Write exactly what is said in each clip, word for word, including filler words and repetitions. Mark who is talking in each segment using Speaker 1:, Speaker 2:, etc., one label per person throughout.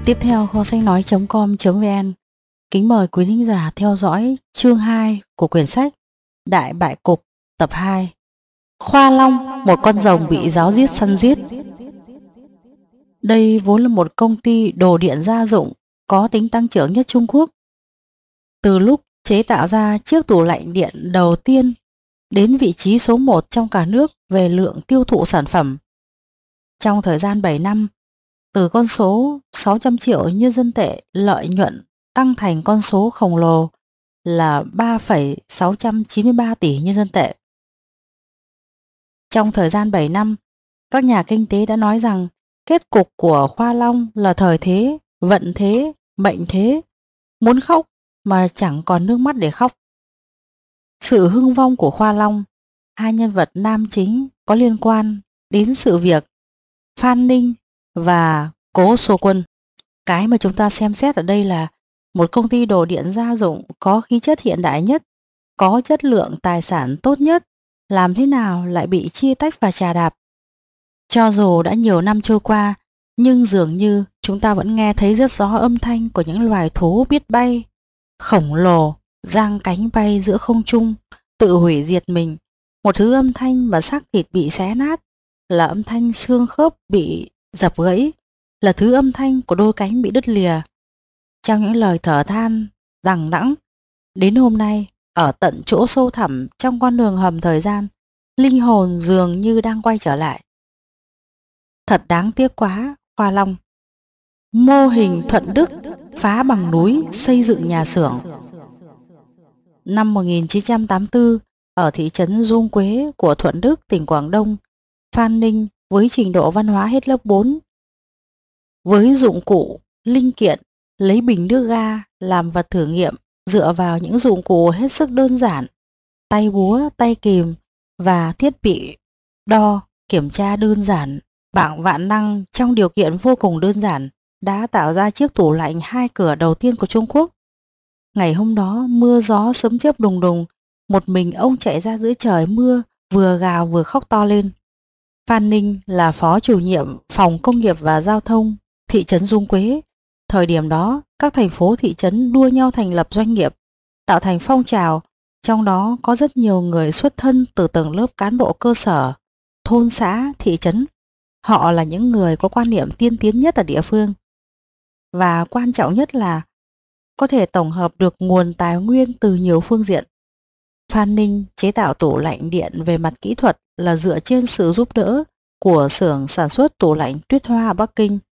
Speaker 1: Tiếp theo kho sách nói chấm com.vn kính mời quý thính giả theo dõi chương hai của quyển sách Đại bại cục tập hai. Khoa Long, một con rồng bị giáo giết săn giết. Đây vốn là một công ty đồ điện gia dụng có tính tăng trưởng nhất Trung Quốc. Từ lúc chế tạo ra chiếc tủ lạnh điện đầu tiên đến vị trí số một trong cả nước về lượng tiêu thụ sản phẩm. Trong thời gian bảy năm, từ con số sáu trăm triệu nhân dân tệ lợi nhuận tăng thành con số khổng lồ là ba phẩy sáu trăm chín mươi ba tỷ nhân dân tệ. Trong thời gian bảy năm, các nhà kinh tế đã nói rằng kết cục của Khoa Long là thời thế, vận thế, mệnh thế, muốn khóc mà chẳng còn nước mắt để khóc. Sự hưng vong của Khoa Long, hai nhân vật nam chính có liên quan đến sự việc Phan Ninh và Cố Sô Quân. Cái mà chúng ta xem xét ở đây là một công ty đồ điện gia dụng có khí chất hiện đại nhất, có chất lượng tài sản tốt nhất, làm thế nào lại bị chia tách và chà đạp. Cho dù đã nhiều năm trôi qua, nhưng dường như chúng ta vẫn nghe thấy rất rõ âm thanh của những loài thú biết bay, khổng lồ, giang cánh bay giữa không trung, tự hủy diệt mình. Một thứ âm thanh mà xác thịt bị xé nát, là âm thanh xương khớp bị dập gãy, là thứ âm thanh của đôi cánh bị đứt lìa. Trong những lời thở than, đằng đẵng, đến hôm nay, ở tận chỗ sâu thẳm trong con đường hầm thời gian, linh hồn dường như đang quay trở lại. Thật đáng tiếc quá, Khoa Long. Mô hình Thuận Đức phá bằng núi xây dựng nhà xưởng. Năm một nghìn chín trăm tám mươi tư, ở thị trấn Dung Quế của Thuận Đức, tỉnh Quảng Đông, Phan Ninh với trình độ văn hóa hết lớp bốn, với dụng cụ, linh kiện, lấy bình nước ga làm vật thử nghiệm dựa vào những dụng cụ hết sức đơn giản, tay búa, tay kìm và thiết bị đo, kiểm tra đơn giản, bảng vạn năng trong điều kiện vô cùng đơn giản, đã tạo ra chiếc tủ lạnh hai cửa đầu tiên của Trung Quốc. Ngày hôm đó mưa gió sấm chớp đùng đùng, một mình ông chạy ra giữa trời mưa, vừa gào vừa khóc to lên. Phan Ninh là phó chủ nhiệm phòng công nghiệp và giao thông thị trấn Dung Quế. Thời điểm đó, các thành phố thị trấn đua nhau thành lập doanh nghiệp, tạo thành phong trào, trong đó có rất nhiều người xuất thân từ tầng lớp cán bộ cơ sở, thôn xã, thị trấn. Họ là những người có quan niệm tiên tiến nhất ở địa phương. Và quan trọng nhất là có thể tổng hợp được nguồn tài nguyên từ nhiều phương diện. Phan Ninh chế tạo tủ lạnh điện về mặt kỹ thuật là dựa trên sự giúp đỡ của xưởng sản xuất tủ lạnh Tuyết Hoa ở Bắc Kinh.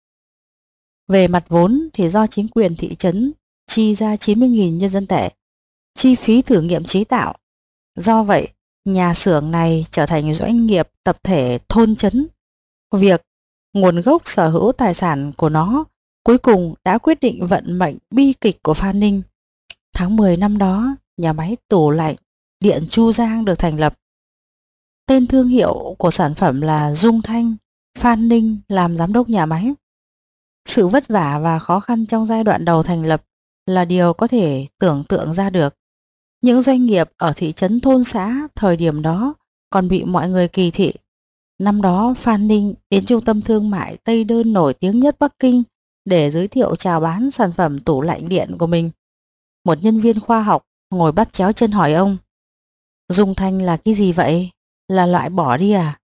Speaker 1: Về mặt vốn thì do chính quyền thị trấn chi ra chín mươi nghìn nhân dân tệ, chi phí thử nghiệm chế tạo. Do vậy, nhà xưởng này trở thành doanh nghiệp tập thể thôn trấn. Việc nguồn gốc sở hữu tài sản của nó cuối cùng đã quyết định vận mệnh bi kịch của Phan Ninh. Tháng mười năm đó, nhà máy tủ lạnh điện Chu Giang được thành lập. Tên thương hiệu của sản phẩm là Dung Thanh, Phan Ninh làm giám đốc nhà máy. Sự vất vả và khó khăn trong giai đoạn đầu thành lập là điều có thể tưởng tượng ra được. Những doanh nghiệp ở thị trấn thôn xã thời điểm đó còn bị mọi người kỳ thị. Năm đó Phan Ninh đến trung tâm thương mại Tây Đơn nổi tiếng nhất Bắc Kinh để giới thiệu chào bán sản phẩm tủ lạnh điện của mình. Một nhân viên khoa học ngồi bắt chéo chân hỏi ông: Dung Thanh là cái gì vậy? Là loại bỏ đi à?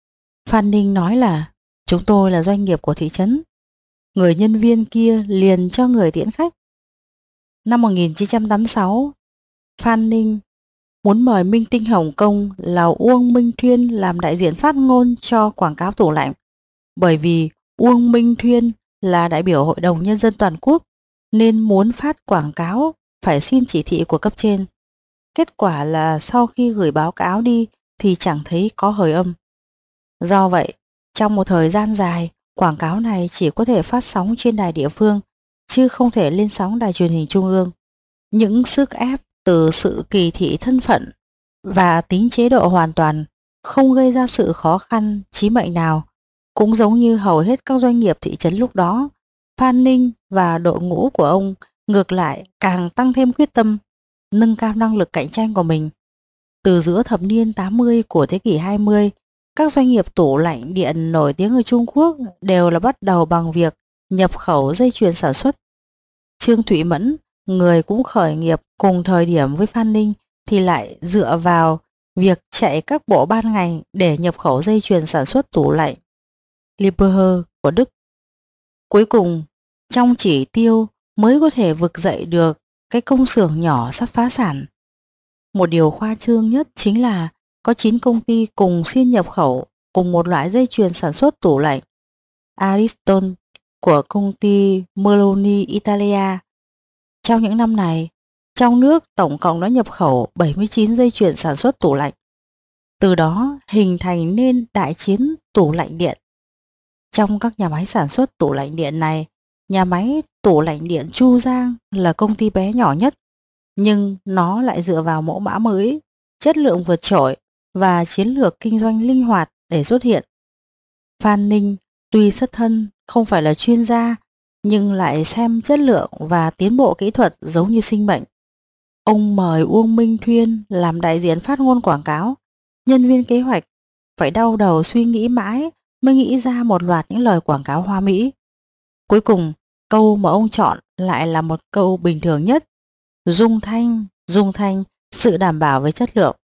Speaker 1: Phan Ninh nói là chúng tôi là doanh nghiệp của thị trấn. Người nhân viên kia liền cho người tiễn khách. Năm một nghìn chín trăm tám mươi sáu, Phan Ninh muốn mời minh tinh Hồng Kông là Uông Minh Thuyên làm đại diện phát ngôn cho quảng cáo tủ lạnh. Bởi vì Uông Minh Thuyên là đại biểu Hội đồng Nhân dân toàn quốc nên muốn phát quảng cáo phải xin chỉ thị của cấp trên. Kết quả là sau khi gửi báo cáo đi thì chẳng thấy có hồi âm. Do vậy, trong một thời gian dài, quảng cáo này chỉ có thể phát sóng trên đài địa phương, chứ không thể lên sóng đài truyền hình trung ương. Những sức ép từ sự kỳ thị thân phận và tính chế độ hoàn toàn không gây ra sự khó khăn chí mệnh nào. Cũng giống như hầu hết các doanh nghiệp thị trấn lúc đó, Phan Ninh và đội ngũ của ông ngược lại càng tăng thêm quyết tâm, nâng cao năng lực cạnh tranh của mình. Từ giữa thập niên tám mươi của thế kỷ hai mươi, các doanh nghiệp tủ lạnh điện nổi tiếng ở Trung Quốc đều là bắt đầu bằng việc nhập khẩu dây chuyền sản xuất. Trương Thụy Mẫn, người cũng khởi nghiệp cùng thời điểm với Phan Ninh, thì lại dựa vào việc chạy các bộ ban ngành để nhập khẩu dây chuyền sản xuất tủ lạnh Liebherr của Đức. Cuối cùng, trong chỉ tiêu mới có thể vực dậy được cái công xưởng nhỏ sắp phá sản. Một điều khoa trương nhất chính là có chín công ty cùng xin nhập khẩu cùng một loại dây chuyền sản xuất tủ lạnh Ariston của công ty Merloni Italia. Trong những năm này, trong nước tổng cộng đã nhập khẩu bảy mươi chín dây chuyền sản xuất tủ lạnh. Từ đó hình thành nên đại chiến tủ lạnh điện. Trong các nhà máy sản xuất tủ lạnh điện này, nhà máy tủ lạnh điện Chu Giang là công ty bé nhỏ nhất, nhưng nó lại dựa vào mẫu mã mới, chất lượng vượt trội và chiến lược kinh doanh linh hoạt để xuất hiện. Phan Ninh tuy xuất thân không phải là chuyên gia, nhưng lại xem chất lượng và tiến bộ kỹ thuật giống như sinh mệnh. Ông mời Uông Minh Thuyên làm đại diện phát ngôn quảng cáo, nhân viên kế hoạch phải đau đầu suy nghĩ mãi mới nghĩ ra một loạt những lời quảng cáo hoa mỹ. Cuối cùng, câu mà ông chọn lại là một câu bình thường nhất: dung thanh, dung thanh, sự đảm bảo về chất lượng.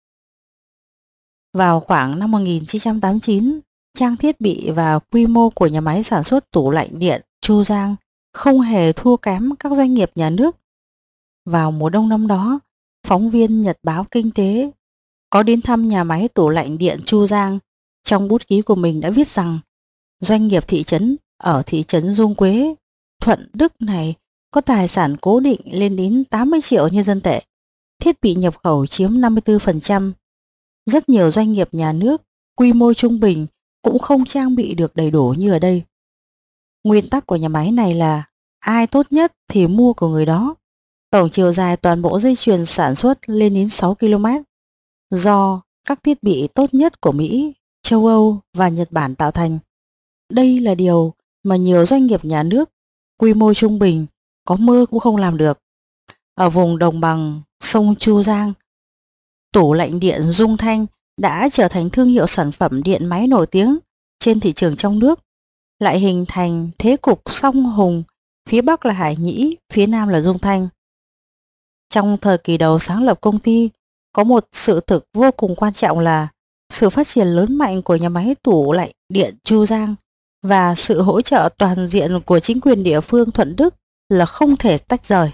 Speaker 1: Vào khoảng năm một nghìn chín trăm tám mươi chín, trang thiết bị và quy mô của nhà máy sản xuất tủ lạnh điện Chu Giang không hề thua kém các doanh nghiệp nhà nước. Vào mùa đông năm đó, phóng viên Nhật báo Kinh tế có đến thăm nhà máy tủ lạnh điện Chu Giang. Trong bút ký của mình đã viết rằng doanh nghiệp thị trấn ở thị trấn Dung Quế, Thuận Đức này có tài sản cố định lên đến tám mươi triệu nhân dân tệ, thiết bị nhập khẩu chiếm năm mươi tư phần trăm. Rất nhiều doanh nghiệp nhà nước quy mô trung bình cũng không trang bị được đầy đủ như ở đây. Nguyên tắc của nhà máy này là ai tốt nhất thì mua của người đó. Tổng chiều dài toàn bộ dây chuyền sản xuất lên đến sáu ki lô mét, do các thiết bị tốt nhất của Mỹ, châu Âu và Nhật Bản tạo thành. Đây là điều mà nhiều doanh nghiệp nhà nước quy mô trung bình có mơ cũng không làm được. Ở vùng đồng bằng sông Chu Giang, tủ lạnh điện Dung Thanh đã trở thành thương hiệu sản phẩm điện máy nổi tiếng trên thị trường trong nước, lại hình thành thế cục song hùng, phía Bắc là Hải Nhĩ, phía Nam là Dung Thanh. Trong thời kỳ đầu sáng lập công ty, có một sự thực vô cùng quan trọng là sự phát triển lớn mạnh của nhà máy tủ lạnh điện Chu Giang và sự hỗ trợ toàn diện của chính quyền địa phương Thuận Đức là không thể tách rời.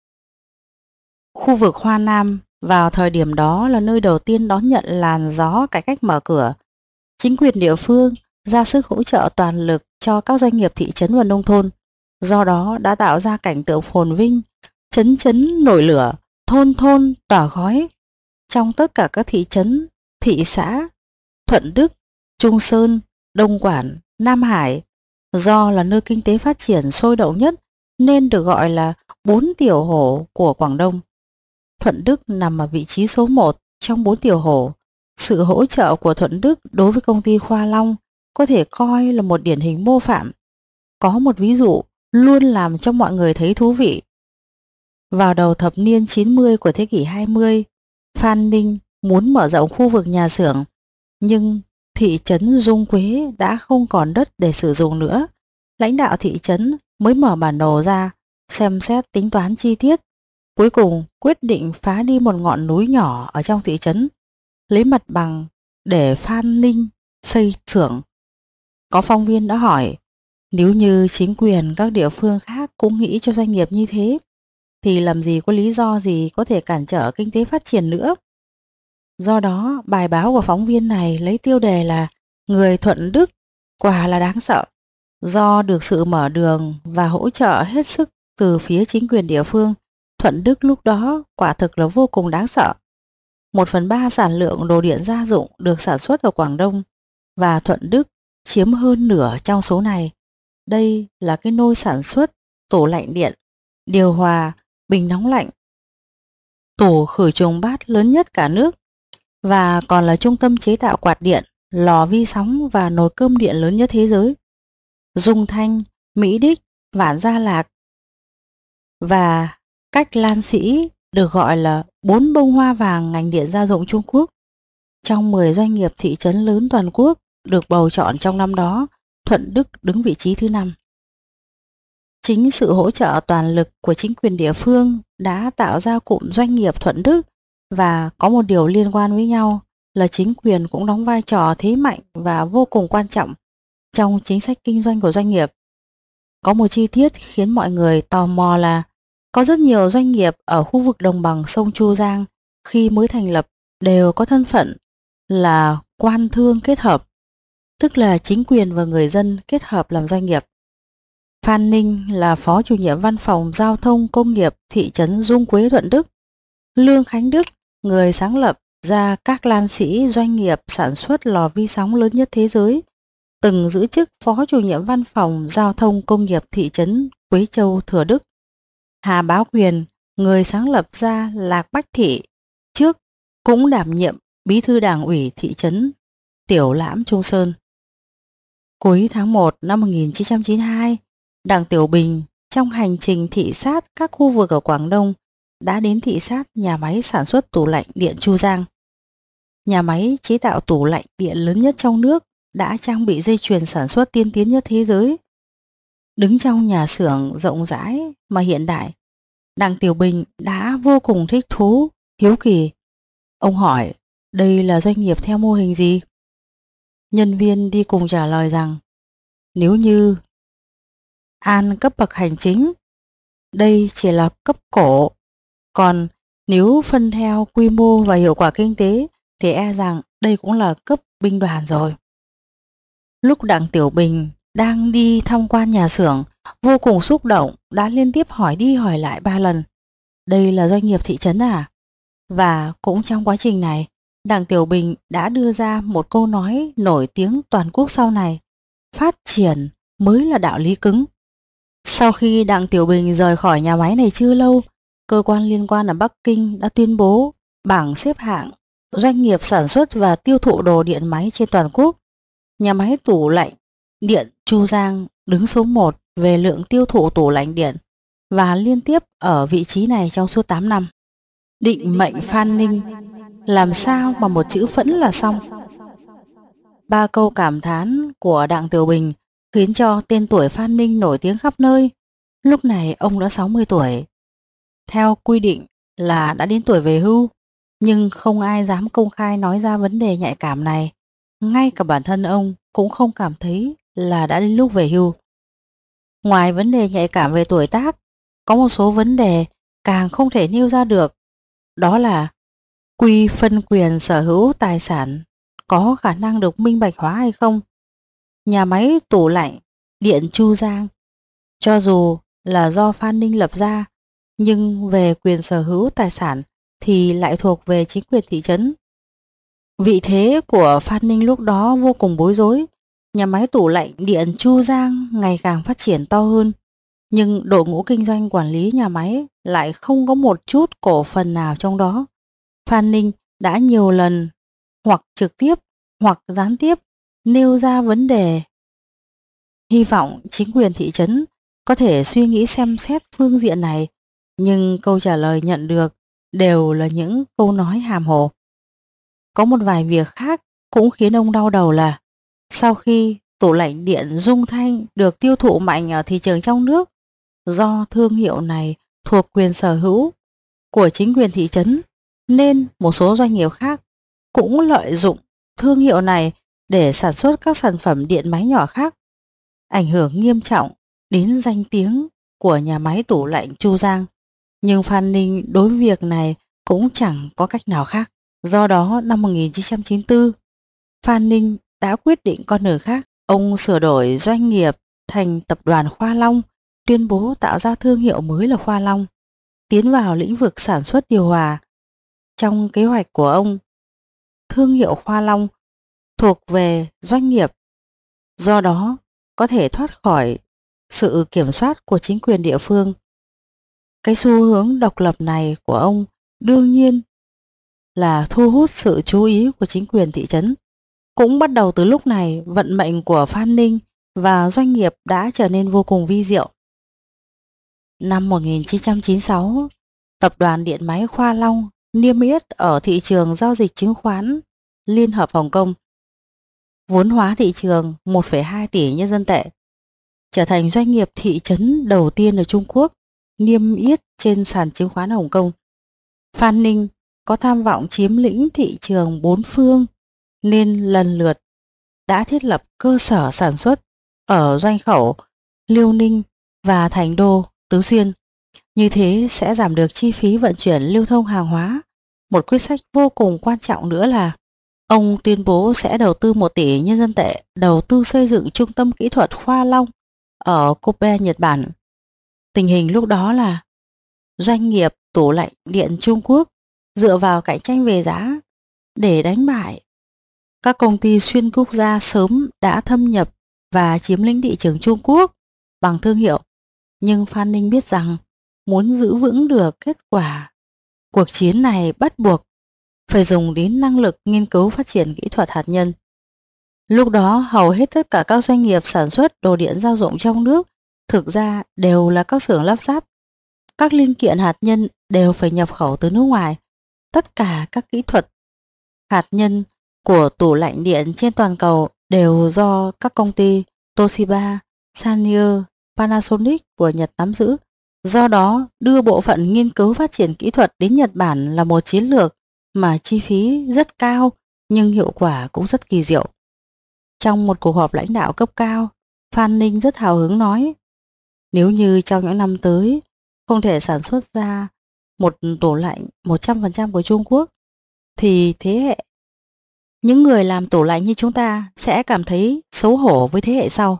Speaker 1: Khu vực Hoa Nam vào thời điểm đó là nơi đầu tiên đón nhận làn gió cải cách mở cửa. Chính quyền địa phương ra sức hỗ trợ toàn lực cho các doanh nghiệp thị trấn và nông thôn, do đó đã tạo ra cảnh tượng phồn vinh, trấn trấn nổi lửa, thôn thôn tỏa khói. Trong tất cả các thị trấn, thị xã Thuận Đức, Trung Sơn, Đông Quản, Nam Hải, do là nơi kinh tế phát triển sôi động nhất nên được gọi là bốn tiểu hổ của Quảng Đông. Thuận Đức nằm ở vị trí số một trong bốn tiểu hổ. Sự hỗ trợ của Thuận Đức đối với công ty Khoa Long có thể coi là một điển hình mô phạm. Có một ví dụ luôn làm cho mọi người thấy thú vị. Vào đầu thập niên chín mươi của thế kỷ hai mươi, Phan Ninh muốn mở rộng khu vực nhà xưởng, nhưng thị trấn Dung Quế đã không còn đất để sử dụng nữa. Lãnh đạo thị trấn mới mở bản đồ ra, xem xét tính toán chi tiết, cuối cùng quyết định phá đi một ngọn núi nhỏ ở trong thị trấn, lấy mặt bằng để Phan Ninh xây xưởng. Có phóng viên đã hỏi, nếu như chính quyền các địa phương khác cũng nghĩ cho doanh nghiệp như thế, thì làm gì có lý do gì có thể cản trở kinh tế phát triển nữa. Do đó, bài báo của phóng viên này lấy tiêu đề là Người Thuận Đức quả là đáng sợ. Do được sự mở đường và hỗ trợ hết sức từ phía chính quyền địa phương, Thuận Đức lúc đó quả thực là vô cùng đáng sợ. Một phần ba sản lượng đồ điện gia dụng được sản xuất ở Quảng Đông, và Thuận Đức chiếm hơn nửa trong số này. Đây là cái nôi sản xuất tủ lạnh điện, điều hòa, bình nóng lạnh, tủ khử trùng bát lớn nhất cả nước, và còn là trung tâm chế tạo quạt điện, lò vi sóng và nồi cơm điện lớn nhất thế giới. Dung Thanh, Mỹ Đích, Vạn Gia Lạc và Cách Lan Sĩ được gọi là bốn bông hoa vàng ngành điện gia dụng Trung Quốc. Trong mười doanh nghiệp thị trấn lớn toàn quốc được bầu chọn trong năm đó, Thuận Đức đứng vị trí thứ năm. Chính sự hỗ trợ toàn lực của chính quyền địa phương đã tạo ra cụm doanh nghiệp Thuận Đức, và có một điều liên quan với nhau là chính quyền cũng đóng vai trò thế mạnh và vô cùng quan trọng trong chính sách kinh doanh của doanh nghiệp. Có một chi tiết khiến mọi người tò mò là có rất nhiều doanh nghiệp ở khu vực đồng bằng sông Chu Giang khi mới thành lập đều có thân phận là quan thương kết hợp, tức là chính quyền và người dân kết hợp làm doanh nghiệp. Phan Ninh là phó chủ nhiệm văn phòng giao thông công nghiệp thị trấn Dung Quế Thuận Đức. Lương Khánh Đức, người sáng lập ra các lan sĩ doanh nghiệp sản xuất lò vi sóng lớn nhất thế giới, từng giữ chức phó chủ nhiệm văn phòng giao thông công nghiệp thị trấn Quế Châu Thừa Đức. Hà Bá Quyền, người sáng lập ra Lạc Bách Thị, trước cũng đảm nhiệm bí thư đảng ủy thị trấn Tiểu Lãm Trung Sơn. Cuối tháng một năm một nghìn chín trăm chín mươi hai, Đặng Tiểu Bình trong hành trình thị sát các khu vực ở Quảng Đông đã đến thị sát nhà máy sản xuất tủ lạnh điện Chu Giang. Nhà máy chế tạo tủ lạnh điện lớn nhất trong nước, đã trang bị dây chuyền sản xuất tiên tiến nhất thế giới. Đứng trong nhà xưởng rộng rãi mà hiện đại, Đặng Tiểu Bình đã vô cùng thích thú, hiếu kỳ. Ông hỏi đây là doanh nghiệp theo mô hình gì? Nhân viên đi cùng trả lời rằng nếu như An cấp bậc hành chính, đây chỉ là cấp cổ, còn nếu phân theo quy mô và hiệu quả kinh tế thì e rằng đây cũng là cấp binh đoàn rồi. Lúc Đặng Tiểu Bình đang đi tham quan nhà xưởng, vô cùng xúc động, đã liên tiếp hỏi đi hỏi lại ba lần, đây là doanh nghiệp thị trấn à? Và cũng trong quá trình này, Đặng Tiểu Bình đã đưa ra một câu nói nổi tiếng toàn quốc sau này: phát triển mới là đạo lý cứng. Sau khi Đặng Tiểu Bình rời khỏi nhà máy này chưa lâu, cơ quan liên quan ở Bắc Kinh đã tuyên bố bảng xếp hạng doanh nghiệp sản xuất và tiêu thụ đồ điện máy trên toàn quốc. Nhà máy tủ lạnh điện Chu Giang đứng số một về lượng tiêu thụ tủ lạnh điện và liên tiếp ở vị trí này trong suốt tám năm. Định mệnh Phan Ninh, làm sao mà một chữ phẫn là xong. Ba câu cảm thán của Đặng Tiểu Bình khiến cho tên tuổi Phan Ninh nổi tiếng khắp nơi. Lúc này ông đã sáu mươi tuổi. Theo quy định là đã đến tuổi về hưu, nhưng không ai dám công khai nói ra vấn đề nhạy cảm này. Ngay cả bản thân ông cũng không cảm thấy là đã đến lúc về hưu. Ngoài vấn đề nhạy cảm về tuổi tác, có một số vấn đề càng không thể nêu ra được. Đó là quy phân quyền sở hữu tài sản có khả năng được minh bạch hóa hay không. Nhà máy tủ lạnh điện Chu Giang, cho dù là do Phan Ninh lập ra, nhưng về quyền sở hữu tài sản thì lại thuộc về chính quyền thị trấn. Vị thế của Phan Ninh lúc đó vô cùng bối rối. Nhà máy tủ lạnh điện Chu Giang ngày càng phát triển to hơn, nhưng đội ngũ kinh doanh quản lý nhà máy lại không có một chút cổ phần nào trong đó. Phan Ninh đã nhiều lần hoặc trực tiếp hoặc gián tiếp nêu ra vấn đề, hy vọng chính quyền thị trấn có thể suy nghĩ xem xét phương diện này, nhưng câu trả lời nhận được đều là những câu nói hàm hồ. Có một vài việc khác cũng khiến ông đau đầu là sau khi tủ lạnh điện Dung Thanh được tiêu thụ mạnh ở thị trường trong nước, do thương hiệu này thuộc quyền sở hữu của chính quyền thị trấn, nên một số doanh nghiệp khác cũng lợi dụng thương hiệu này để sản xuất các sản phẩm điện máy nhỏ khác, ảnh hưởng nghiêm trọng đến danh tiếng của nhà máy tủ lạnh Chu Giang. Nhưng Phan Ninh đối với việc này cũng chẳng có cách nào khác. Do đó năm một nghìn chín trăm chín mươi tư, Phan Ninh đã quyết định con đường khác. Ông sửa đổi doanh nghiệp thành tập đoàn Khoa Long, tuyên bố tạo ra thương hiệu mới là Khoa Long, tiến vào lĩnh vực sản xuất điều hòa. Trong kế hoạch của ông, thương hiệu Khoa Long thuộc về doanh nghiệp, do đó có thể thoát khỏi sự kiểm soát của chính quyền địa phương. Cái xu hướng độc lập này của ông đương nhiên là thu hút sự chú ý của chính quyền thị trấn. Cũng bắt đầu từ lúc này, vận mệnh của Phan Ninh và doanh nghiệp đã trở nên vô cùng vi diệu. Năm một nghìn chín trăm chín mươi sáu, tập đoàn điện máy Khoa Long niêm yết ở thị trường giao dịch chứng khoán Liên hợp Hồng Kông. Vốn hóa thị trường một phẩy hai tỷ nhân dân tệ. trở thành doanh nghiệp thị trấn đầu tiên ở Trung Quốc niêm yết trên sàn chứng khoán Hồng Kông. Phan Ninh có tham vọng chiếm lĩnh thị trường bốn phương nên lần lượt đã thiết lập cơ sở sản xuất ở Doanh Khẩu, Liêu Ninh và Thành Đô, Tứ Xuyên. Như thế sẽ giảm được chi phí vận chuyển lưu thông hàng hóa. Một quyết sách vô cùng quan trọng nữa là ông tuyên bố sẽ đầu tư một tỷ nhân dân tệ đầu tư xây dựng trung tâm kỹ thuật Khoa Long ở Kobe, Nhật Bản. Tình hình lúc đó là doanh nghiệp tủ lạnh điện Trung Quốc dựa vào cạnh tranh về giá để đánh bại các công ty xuyên quốc gia sớm đã thâm nhập và chiếm lĩnh thị trường Trung Quốc bằng thương hiệu. Nhưng Phan Ninh biết rằng muốn giữ vững được kết quả cuộc chiến này bắt buộc phải dùng đến năng lực nghiên cứu phát triển kỹ thuật hạt nhân. Lúc đó hầu hết tất cả các doanh nghiệp sản xuất đồ điện gia dụng trong nước thực ra đều là các xưởng lắp ráp. Các linh kiện hạt nhân đều phải nhập khẩu từ nước ngoài. Tất cả các kỹ thuật hạt nhân của tủ lạnh điện trên toàn cầu đều do các công ty Toshiba, Sanyo, Panasonic của Nhật nắm giữ. Do đó, đưa bộ phận nghiên cứu phát triển kỹ thuật đến Nhật Bản là một chiến lược mà chi phí rất cao nhưng hiệu quả cũng rất kỳ diệu. Trong một cuộc họp lãnh đạo cấp cao, Phan Ninh rất hào hứng nói, nếu như trong những năm tới không thể sản xuất ra một tủ lạnh một trăm phần trăm của Trung Quốc, thì thế hệ những người làm tủ lạnh như chúng ta sẽ cảm thấy xấu hổ với thế hệ sau.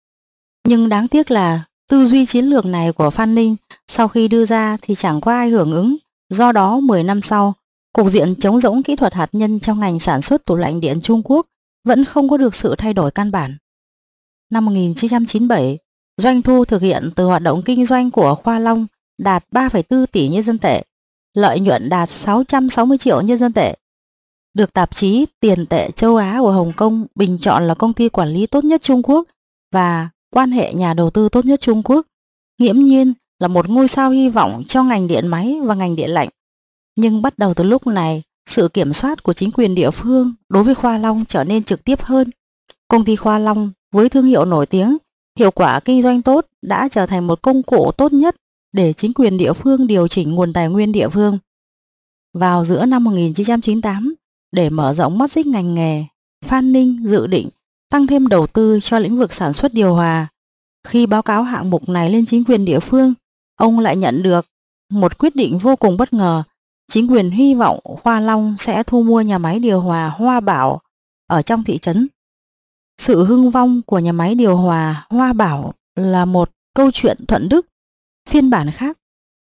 Speaker 1: Nhưng đáng tiếc là tư duy chiến lược này của Phan Ninh sau khi đưa ra thì chẳng có ai hưởng ứng. Do đó mười năm sau, cục diện trống rỗng kỹ thuật hạt nhân trong ngành sản xuất tủ lạnh điện Trung Quốc vẫn không có được sự thay đổi căn bản. Năm một nghìn chín trăm chín mươi bảy, doanh thu thực hiện từ hoạt động kinh doanh của Khoa Long đạt ba phẩy bốn tỷ nhân dân tệ, lợi nhuận đạt sáu trăm sáu mươi triệu nhân dân tệ. Được tạp chí Tiền tệ châu Á của Hồng Kông bình chọn là công ty quản lý tốt nhất Trung Quốc và quan hệ nhà đầu tư tốt nhất Trung Quốc, nghiễm nhiên là một ngôi sao hy vọng cho ngành điện máy và ngành điện lạnh. Nhưng bắt đầu từ lúc này, sự kiểm soát của chính quyền địa phương đối với Khoa Long trở nên trực tiếp hơn. Công ty Khoa Long với thương hiệu nổi tiếng, hiệu quả kinh doanh tốt đã trở thành một công cụ tốt nhất để chính quyền địa phương điều chỉnh nguồn tài nguyên địa phương. Vào giữa năm một nghìn chín trăm chín mươi tám, để mở rộng mắt xích ngành nghề, Phan Ninh dự định tăng thêm đầu tư cho lĩnh vực sản xuất điều hòa. Khi báo cáo hạng mục này lên chính quyền địa phương, ông lại nhận được một quyết định vô cùng bất ngờ. Chính quyền hy vọng Khoa Long sẽ thu mua nhà máy điều hòa Hoa Bảo ở trong thị trấn. Sự hưng vong của nhà máy điều hòa Hoa Bảo là một câu chuyện thuận đức. Phiên bản khác,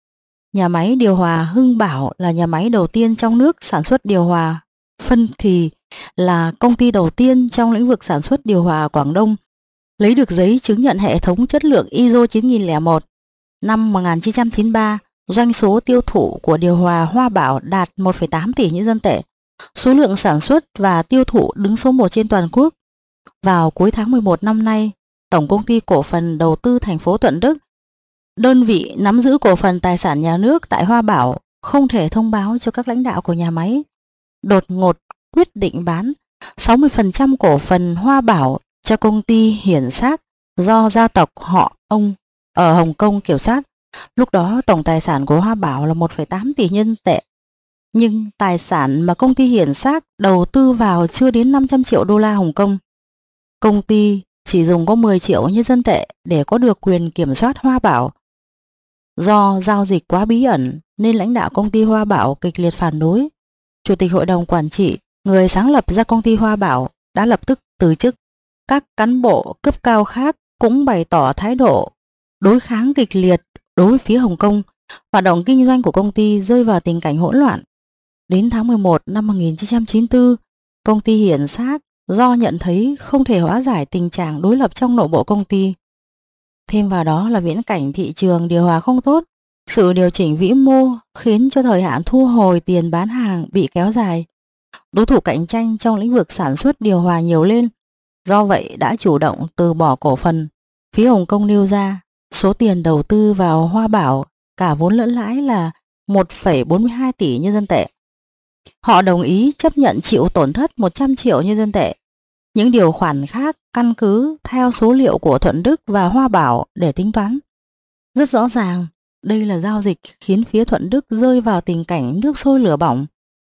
Speaker 1: nhà máy điều hòa Hưng Bảo là nhà máy đầu tiên trong nước sản xuất điều hòa phân kỳ, là công ty đầu tiên trong lĩnh vực sản xuất điều hòa ở Quảng Đông, lấy được giấy chứng nhận hệ thống chất lượng i ét ô chín nghìn lẻ một. Năm một nghìn chín trăm chín mươi ba, doanh số tiêu thụ của điều hòa Hoa Bảo đạt một phẩy tám tỷ nhân dân tệ. Số lượng sản xuất và tiêu thụ đứng số một trên toàn quốc. Vào cuối tháng mười một năm nay, Tổng công ty cổ phần đầu tư thành phố Thuận Đức, đơn vị nắm giữ cổ phần tài sản nhà nước tại Hoa Bảo, không thể thông báo cho các lãnh đạo của nhà máy, đột ngột quyết định bán sáu mươi phần trăm cổ phần Hoa Bảo cho công ty Hiển Xác do gia tộc họ ông ở Hồng Kông kiểm soát. Lúc đó tổng tài sản của Hoa Bảo là một phẩy tám tỷ nhân dân tệ. Nhưng tài sản mà công ty Hiển Xác đầu tư vào chưa đến năm trăm triệu đô la Hồng Kông. Công ty chỉ dùng có mười triệu nhân dân tệ để có được quyền kiểm soát Hoa Bảo. Do giao dịch quá bí ẩn nên lãnh đạo công ty Hoa Bảo kịch liệt phản đối. Chủ tịch hội đồng quản trị, người sáng lập ra công ty Hoa Bảo, đã lập tức từ chức. Các cán bộ cấp cao khác cũng bày tỏ thái độ đối kháng kịch liệt đối với phía Hồng Kông. Hoạt động kinh doanh của công ty rơi vào tình cảnh hỗn loạn. Đến tháng mười một năm một nghìn chín trăm chín mươi tư, công ty Hiển Xác do nhận thấy không thể hóa giải tình trạng đối lập trong nội bộ công ty. Thêm vào đó là viễn cảnh thị trường điều hòa không tốt, sự điều chỉnh vĩ mô khiến cho thời hạn thu hồi tiền bán hàng bị kéo dài. Đối thủ cạnh tranh trong lĩnh vực sản xuất điều hòa nhiều lên, do vậy đã chủ động từ bỏ cổ phần. Phía Hồng Kông nêu ra số tiền đầu tư vào Hoa Bảo cả vốn lẫn lãi là một phẩy bốn mươi hai tỷ nhân dân tệ. Họ đồng ý chấp nhận chịu tổn thất một trăm triệu nhân dân tệ. những điều khoản khác căn cứ theo số liệu của Thuận Đức và Hoa Bảo để tính toán. Rất rõ ràng, đây là giao dịch khiến phía Thuận Đức rơi vào tình cảnh nước sôi lửa bỏng.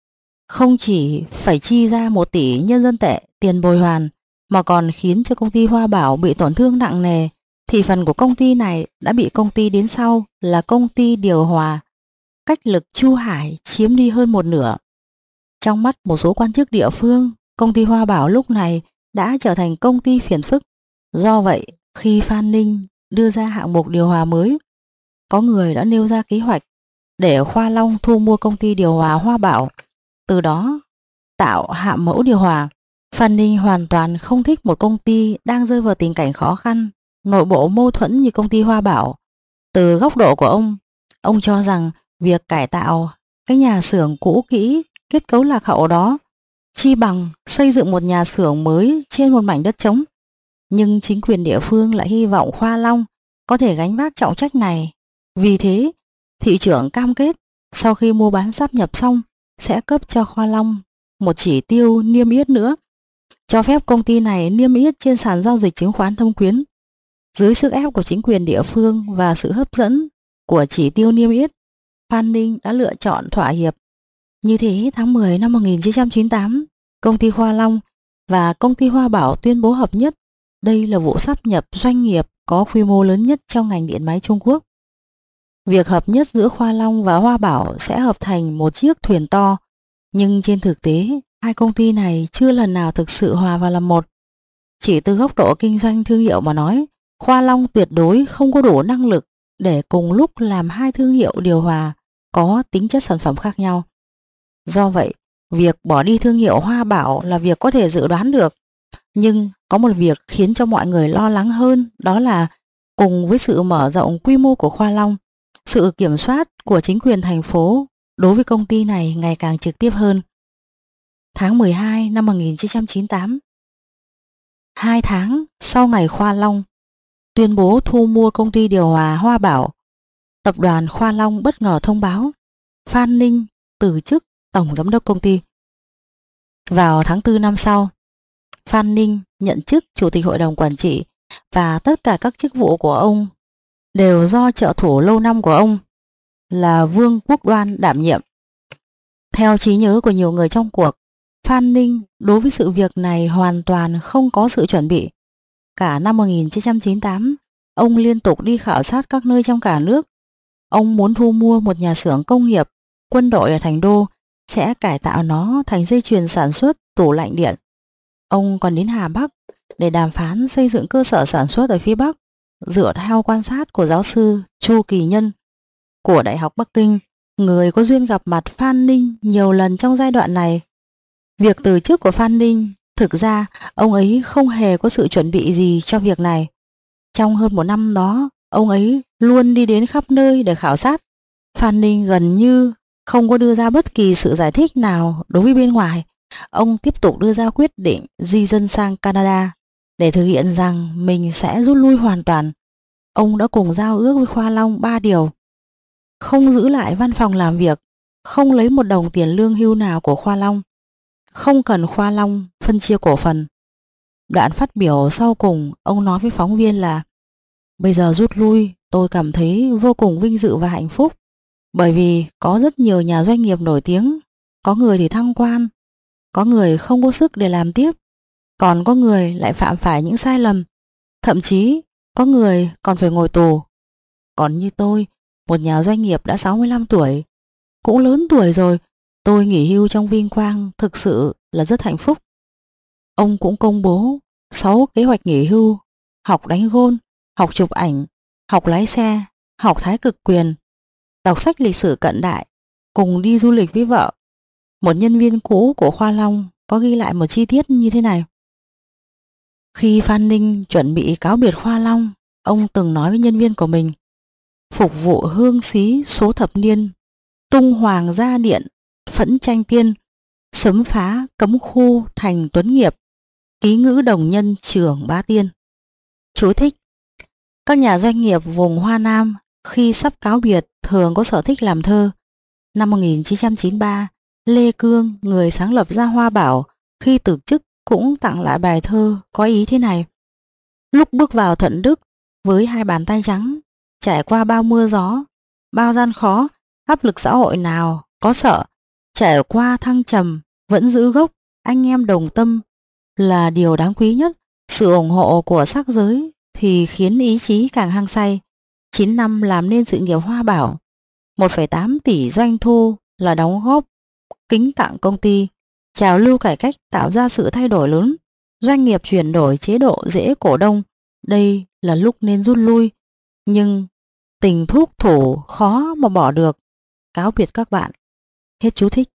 Speaker 1: Không chỉ phải chi ra một tỷ nhân dân tệ tiền bồi hoàn, mà còn khiến cho công ty Hoa Bảo bị tổn thương nặng nề. Thị phần của công ty này đã bị công ty đến sau là công ty điều hòa cách lực Chu Hải chiếm đi hơn một nửa. Trong mắt một số quan chức địa phương, công ty Hoa Bảo lúc này đã trở thành công ty phiền phức. Do vậy, khi Phan Ninh đưa ra hạng mục điều hòa mới, có người đã nêu ra kế hoạch để Khoa Long thu mua công ty điều hòa Hoa Bảo, từ đó tạo hạng mẫu điều hòa. Phan Ninh hoàn toàn không thích một công ty đang rơi vào tình cảnh khó khăn, nội bộ mâu thuẫn như công ty Hoa Bảo. Từ góc độ của ông, ông cho rằng việc cải tạo cái nhà xưởng cũ kỹ, kết cấu lạc hậu đó chi bằng xây dựng một nhà xưởng mới trên một mảnh đất trống. Nhưng chính quyền địa phương lại hy vọng Khoa Long có thể gánh vác trọng trách này. Vì thế, thị trưởng cam kết sau khi mua bán sáp nhập xong sẽ cấp cho Khoa Long một chỉ tiêu niêm yết nữa, cho phép công ty này niêm yết trên sàn giao dịch chứng khoán Thâm Quyến. Dưới sức ép của chính quyền địa phương và sự hấp dẫn của chỉ tiêu niêm yết, Phan Ninh đã lựa chọn thỏa hiệp. Như thế, tháng mười năm một nghìn chín trăm chín mươi tám, công ty Khoa Long và công ty Hoa Bảo tuyên bố hợp nhất. Đây là vụ sáp nhập doanh nghiệp có quy mô lớn nhất trong ngành điện máy Trung Quốc. Việc hợp nhất giữa Khoa Long và Hoa Bảo sẽ hợp thành một chiếc thuyền to, nhưng trên thực tế, hai công ty này chưa lần nào thực sự hòa vào làm một. Chỉ từ góc độ kinh doanh thương hiệu mà nói, Khoa Long tuyệt đối không có đủ năng lực để cùng lúc làm hai thương hiệu điều hòa có tính chất sản phẩm khác nhau. Do vậy, việc bỏ đi thương hiệu Hoa Bảo là việc có thể dự đoán được. Nhưng có một việc khiến cho mọi người lo lắng hơn, đó là cùng với sự mở rộng quy mô của Khoa Long, sự kiểm soát của chính quyền thành phố đối với công ty này ngày càng trực tiếp hơn. Tháng mười hai năm một nghìn chín trăm chín mươi tám, hai tháng sau ngày Khoa Long tuyên bố thu mua công ty điều hòa Hoa Bảo, tập đoàn Khoa Long bất ngờ thông báo Phan Ninh từ chức tổng giám đốc công ty. Vào tháng tư năm sau, Phan Ninh nhận chức chủ tịch hội đồng quản trị và tất cả các chức vụ của ông đều do trợ thủ lâu năm của ông là Vương Quốc Đoan đảm nhiệm. Theo trí nhớ của nhiều người trong cuộc, Phan Ninh đối với sự việc này hoàn toàn không có sự chuẩn bị. Cả năm một nghìn chín trăm chín mươi tám, ông liên tục đi khảo sát các nơi trong cả nước. Ông muốn thu mua một nhà xưởng công nghiệp, quân đội ở Thành Đô, sẽ cải tạo nó thành dây chuyền sản xuất tủ lạnh điện. Ông còn đến Hà Bắc để đàm phán xây dựng cơ sở sản xuất ở phía Bắc, dựa theo quan sát của giáo sư Chu Kỳ Nhân của Đại học Bắc Kinh, người có duyên gặp mặt Phan Ninh nhiều lần trong giai đoạn này. Việc từ chức của Phan Ninh, thực ra ông ấy không hề có sự chuẩn bị gì cho việc này. Trong hơn một năm đó, ông ấy luôn đi đến khắp nơi để khảo sát. Phan Ninh gần như không có đưa ra bất kỳ sự giải thích nào đối với bên ngoài. Ông tiếp tục đưa ra quyết định di dân sang Canada để thực hiện rằng mình sẽ rút lui hoàn toàn. Ông đã cùng giao ước với Khoa Long ba điều: không giữ lại văn phòng làm việc, không lấy một đồng tiền lương hưu nào của Khoa Long, không cần Khoa Long phân chia cổ phần. Đoạn phát biểu sau cùng, ông nói với phóng viên là: bây giờ rút lui, tôi cảm thấy vô cùng vinh dự và hạnh phúc, bởi vì có rất nhiều nhà doanh nghiệp nổi tiếng, có người thì thăng quan, có người không có sức để làm tiếp, còn có người lại phạm phải những sai lầm, thậm chí có người còn phải ngồi tù. Còn như tôi, một nhà doanh nghiệp đã sáu mươi lăm tuổi, cũng lớn tuổi rồi, tôi nghỉ hưu trong vinh quang thực sự là rất hạnh phúc. Ông cũng công bố sáu kế hoạch nghỉ hưu: học đánh gôn, học chụp ảnh, học lái xe, học thái cực quyền, đọc sách lịch sử cận đại, cùng đi du lịch với vợ. Một nhân viên cũ của Khoa Long có ghi lại một chi tiết như thế này: khi Phan Ninh chuẩn bị cáo biệt Khoa Long, ông từng nói với nhân viên của mình: phục vụ hương xí số thập niên, tung hoàng gia điện, phẫn tranh tiên, sấm phá cấm khu thành tuấn nghiệp, ký ngữ đồng nhân trưởng bá tiên. Chú thích: các nhà doanh nghiệp vùng Hoa Nam khi sắp cáo biệt thường có sở thích làm thơ. Năm một nghìn chín trăm chín mươi ba, Lê Cương, người sáng lập ra Hoa Bảo, khi từ chức cũng tặng lại bài thơ có ý thế này: lúc bước vào Thuận Đức với hai bàn tay trắng, trải qua bao mưa gió, bao gian khó, áp lực xã hội nào có sợ, trải qua thăng trầm vẫn giữ gốc, anh em đồng tâm là điều đáng quý nhất. Sự ủng hộ của sắc giới thì khiến ý chí càng hăng say. Chín năm làm nên sự nghiệp Hoa Bảo, một phẩy tám tỷ doanh thu là đóng góp kính tặng công ty. Trào lưu cải cách tạo ra sự thay đổi lớn, doanh nghiệp chuyển đổi chế độ dễ cổ đông. Đây là lúc nên rút lui, nhưng tình thúc thủ khó mà bỏ được. Cáo biệt các bạn. Hết chú thích.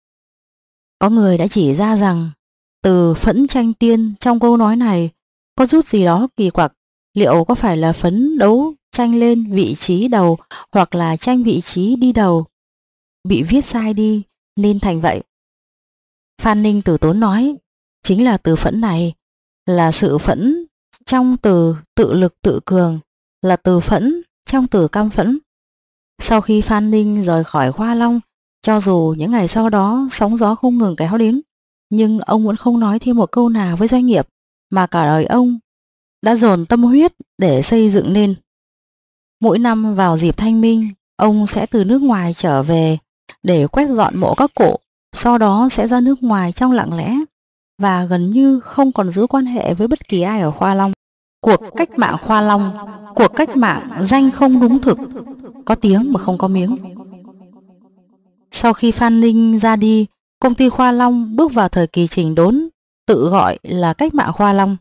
Speaker 1: Có người đã chỉ ra rằng từ phẫn tranh tiên trong câu nói này có chút gì đó kỳ quặc. Liệu có phải là phấn đấu tranh lên vị trí đầu, hoặc là tranh vị trí đi đầu bị viết sai đi nên thành vậy? Phan Ninh từ tốn nói chính là từ phẫn này là sự phẫn trong từ tự lực tự cường, là từ phẫn trong từ căm phẫn. Sau khi Phan Ninh rời khỏi Khoa Long, cho dù những ngày sau đó sóng gió không ngừng kéo đến, nhưng ông vẫn không nói thêm một câu nào với doanh nghiệp mà cả đời ông đã dồn tâm huyết để xây dựng nên. Mỗi năm vào dịp Thanh Minh, ông sẽ từ nước ngoài trở về để quét dọn mộ các cụ, sau đó sẽ ra nước ngoài trong lặng lẽ và gần như không còn giữ quan hệ với bất kỳ ai ở Khoa Long. Cuộc cách mạng Khoa Long, cuộc cách mạng danh không đúng thực, có tiếng mà không có miếng. Sau khi Phan Ninh ra đi, công ty Khoa Long bước vào thời kỳ chỉnh đốn, tự gọi là cách mạng Khoa Long.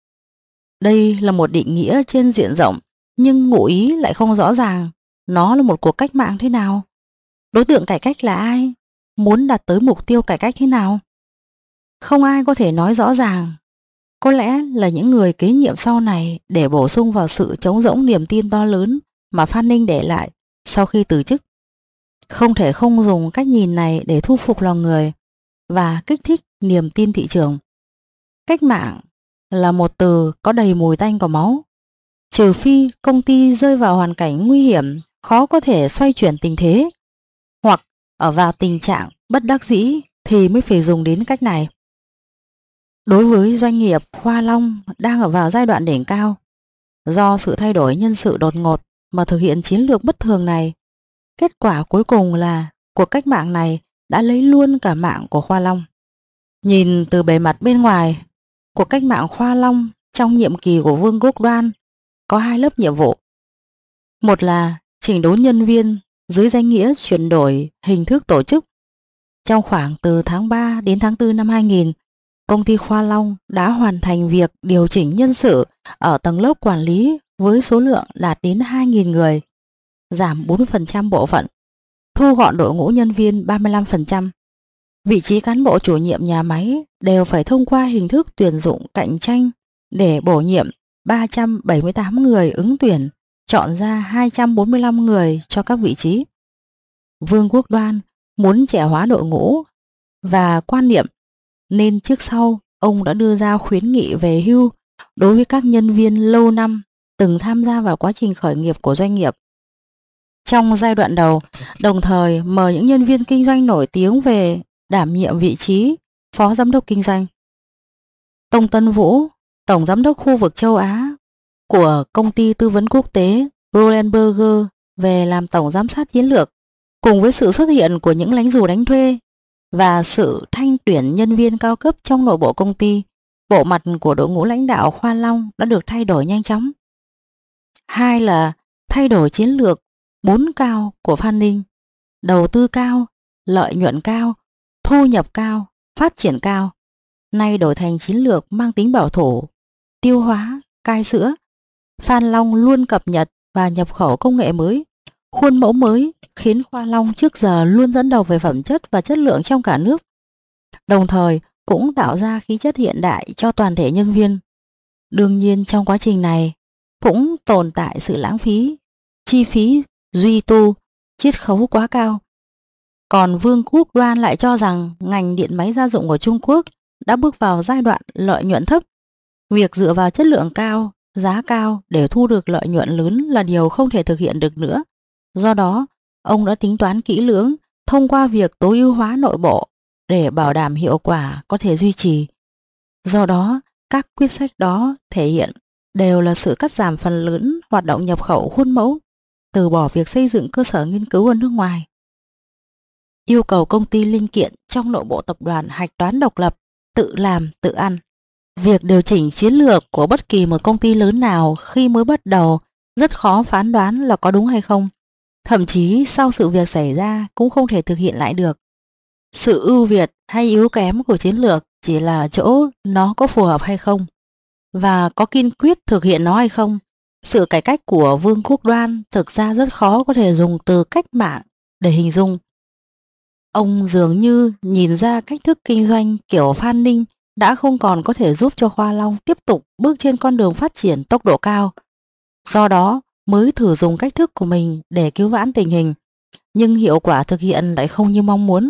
Speaker 1: Đây là một định nghĩa trên diện rộng, nhưng ngụ ý lại không rõ ràng. Nó là một cuộc cách mạng thế nào? Đối tượng cải cách là ai? Muốn đạt tới mục tiêu cải cách thế nào? Không ai có thể nói rõ ràng. Có lẽ là những người kế nhiệm sau này để bổ sung vào sự trống rỗng niềm tin to lớn mà Phan Ninh để lại sau khi từ chức. Không thể không dùng cách nhìn này để thu phục lòng người và kích thích niềm tin thị trường. Cách mạng là một từ có đầy mùi tanh của máu. Trừ phi công ty rơi vào hoàn cảnh nguy hiểm, khó có thể xoay chuyển tình thế, hoặc ở vào tình trạng bất đắc dĩ thì mới phải dùng đến cách này. Đối với doanh nghiệp Khoa Long đang ở vào giai đoạn đỉnh cao, do sự thay đổi nhân sự đột ngột mà thực hiện chiến lược bất thường này, kết quả cuối cùng là cuộc cách mạng này đã lấy luôn cả mạng của Khoa Long. Nhìn từ bề mặt bên ngoài, cuộc cách mạng Khoa Long trong nhiệm kỳ của Vương Quốc Đoan có hai lớp nhiệm vụ. Một là chỉnh đốn nhân viên dưới danh nghĩa chuyển đổi hình thức tổ chức. Trong khoảng từ tháng ba đến tháng tư năm hai nghìn, công ty Khoa Long đã hoàn thành việc điều chỉnh nhân sự ở tầng lớp quản lý với số lượng đạt đến hai nghìn người, giảm bốn mươi phần trăm bộ phận, thu gọn đội ngũ nhân viên ba mươi lăm phần trăm. Vị trí cán bộ chủ nhiệm nhà máy đều phải thông qua hình thức tuyển dụng cạnh tranh để bổ nhiệm ba trăm bảy mươi tám người ứng tuyển, chọn ra hai trăm bốn mươi lăm người cho các vị trí. Vương Quốc Đoan muốn trẻ hóa đội ngũ và quan niệm, nên trước sau ông đã đưa ra khuyến nghị về hưu đối với các nhân viên lâu năm từng tham gia vào quá trình khởi nghiệp của doanh nghiệp. Trong giai đoạn đầu, đồng thời mời những nhân viên kinh doanh nổi tiếng về đảm nhiệm vị trí phó giám đốc kinh doanh. Tông Tân Vũ, tổng giám đốc khu vực châu Á của công ty tư vấn quốc tế Roland Berger, về làm tổng giám sát chiến lược. Cùng với sự xuất hiện của những lính dù đánh thuê và sự thanh tuyển nhân viên cao cấp trong nội bộ công ty, bộ mặt của đội ngũ lãnh đạo Khoa Long đã được thay đổi nhanh chóng. Hai là thay đổi chiến lược bốn cao của Phan Ninh: đầu tư cao, lợi nhuận cao, thu nhập cao, phát triển cao, nay đổi thành chiến lược mang tính bảo thủ, tiêu hóa, cai sữa. Phan Long luôn cập nhật và nhập khẩu công nghệ mới, khuôn mẫu mới, khiến Khoa Long trước giờ luôn dẫn đầu về phẩm chất và chất lượng trong cả nước, đồng thời cũng tạo ra khí chất hiện đại cho toàn thể nhân viên. Đương nhiên trong quá trình này cũng tồn tại sự lãng phí, chi phí duy tu, chiết khấu quá cao. Còn Vương Quốc Đoan lại cho rằng ngành điện máy gia dụng của Trung Quốc đã bước vào giai đoạn lợi nhuận thấp. Việc dựa vào chất lượng cao, giá cao để thu được lợi nhuận lớn là điều không thể thực hiện được nữa. Do đó, ông đã tính toán kỹ lưỡng thông qua việc tối ưu hóa nội bộ để bảo đảm hiệu quả có thể duy trì. Do đó, các quyết sách đó thể hiện đều là sự cắt giảm phần lớn hoạt động nhập khẩu khuôn mẫu, từ bỏ việc xây dựng cơ sở nghiên cứu ở nước ngoài. Yêu cầu công ty linh kiện trong nội bộ tập đoàn hạch toán độc lập, tự làm, tự ăn. Việc điều chỉnh chiến lược của bất kỳ một công ty lớn nào khi mới bắt đầu rất khó phán đoán là có đúng hay không. Thậm chí sau sự việc xảy ra cũng không thể thực hiện lại được. Sự ưu việt hay yếu kém của chiến lược chỉ là chỗ nó có phù hợp hay không, và có kiên quyết thực hiện nó hay không. Sự cải cách của Vương quốc Đoan thực ra rất khó có thể dùng từ cách mạng để hình dung. Ông dường như nhìn ra cách thức kinh doanh kiểu Phan Ninh đã không còn có thể giúp cho Khoa Long tiếp tục bước trên con đường phát triển tốc độ cao. Do đó mới thử dùng cách thức của mình để cứu vãn tình hình, nhưng hiệu quả thực hiện lại không như mong muốn.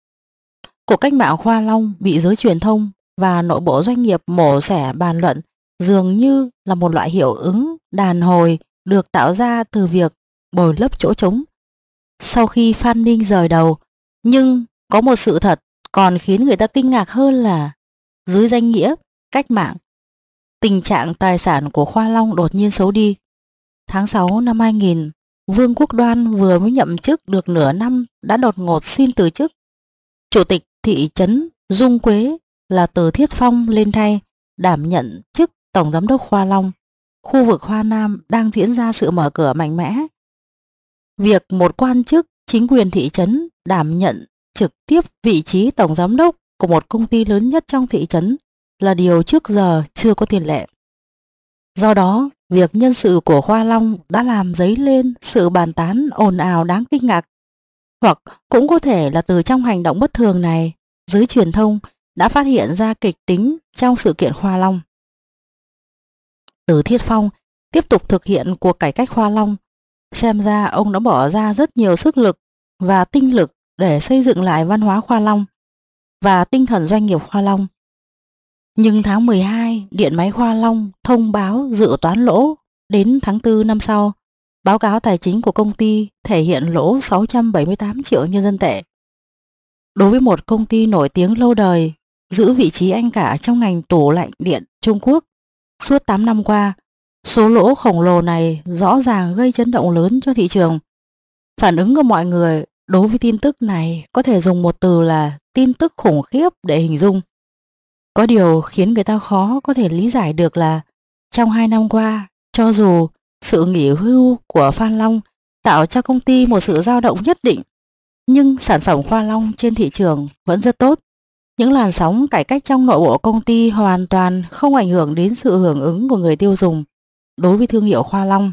Speaker 1: Cuộc cách mạng Khoa Long bị giới truyền thông và nội bộ doanh nghiệp mổ xẻ bàn luận dường như là một loại hiệu ứng đàn hồi được tạo ra từ việc bồi lấp chỗ trống sau khi Phan Ninh rời đầu. Nhưng có một sự thật còn khiến người ta kinh ngạc hơn là dưới danh nghĩa cách mạng, tình trạng tài sản của Khoa Long đột nhiên xấu đi. Tháng sáu năm hai nghìn, Vương quốc Đoan vừa mới nhậm chức được nửa năm đã đột ngột xin từ chức. Chủ tịch thị trấn Dung Quế là Từ Thiết Phong lên thay, đảm nhận chức tổng giám đốc Khoa Long. Khu vực Hoa Nam đang diễn ra sự mở cửa mạnh mẽ. Việc một quan chức chính quyền thị trấn đảm nhận trực tiếp vị trí tổng giám đốc của một công ty lớn nhất trong thị trấn là điều trước giờ chưa có tiền lệ. Do đó, việc nhân sự của Khoa Long đã làm dấy lên sự bàn tán ồn ào đáng kinh ngạc. Hoặc cũng có thể là từ trong hành động bất thường này, giới truyền thông đã phát hiện ra kịch tính trong sự kiện Khoa Long. Từ Thiết Phong tiếp tục thực hiện cuộc cải cách Khoa Long. Xem ra ông đã bỏ ra rất nhiều sức lực và tinh lực để xây dựng lại văn hóa Khoa Long và tinh thần doanh nghiệp Khoa Long. Nhưng tháng mười hai, điện máy Khoa Long thông báo dự toán lỗ. Đến tháng tư năm sau, báo cáo tài chính của công ty thể hiện lỗ sáu trăm bảy mươi tám triệu nhân dân tệ. Đối với một công ty nổi tiếng lâu đời, giữ vị trí anh cả trong ngành tủ lạnh điện Trung Quốc suốt tám năm qua, số lỗ khổng lồ này rõ ràng gây chấn động lớn cho thị trường. Phản ứng của mọi người đối với tin tức này có thể dùng một từ là tin tức khủng khiếp để hình dung. Có điều khiến người ta khó có thể lý giải được là trong hai năm qua, cho dù sự nghỉ hưu của Phan Long tạo cho công ty một sự dao động nhất định, nhưng sản phẩm Khoa Long trên thị trường vẫn rất tốt. Những làn sóng cải cách trong nội bộ công ty hoàn toàn không ảnh hưởng đến sự hưởng ứng của người tiêu dùng đối với thương hiệu Khoa Long.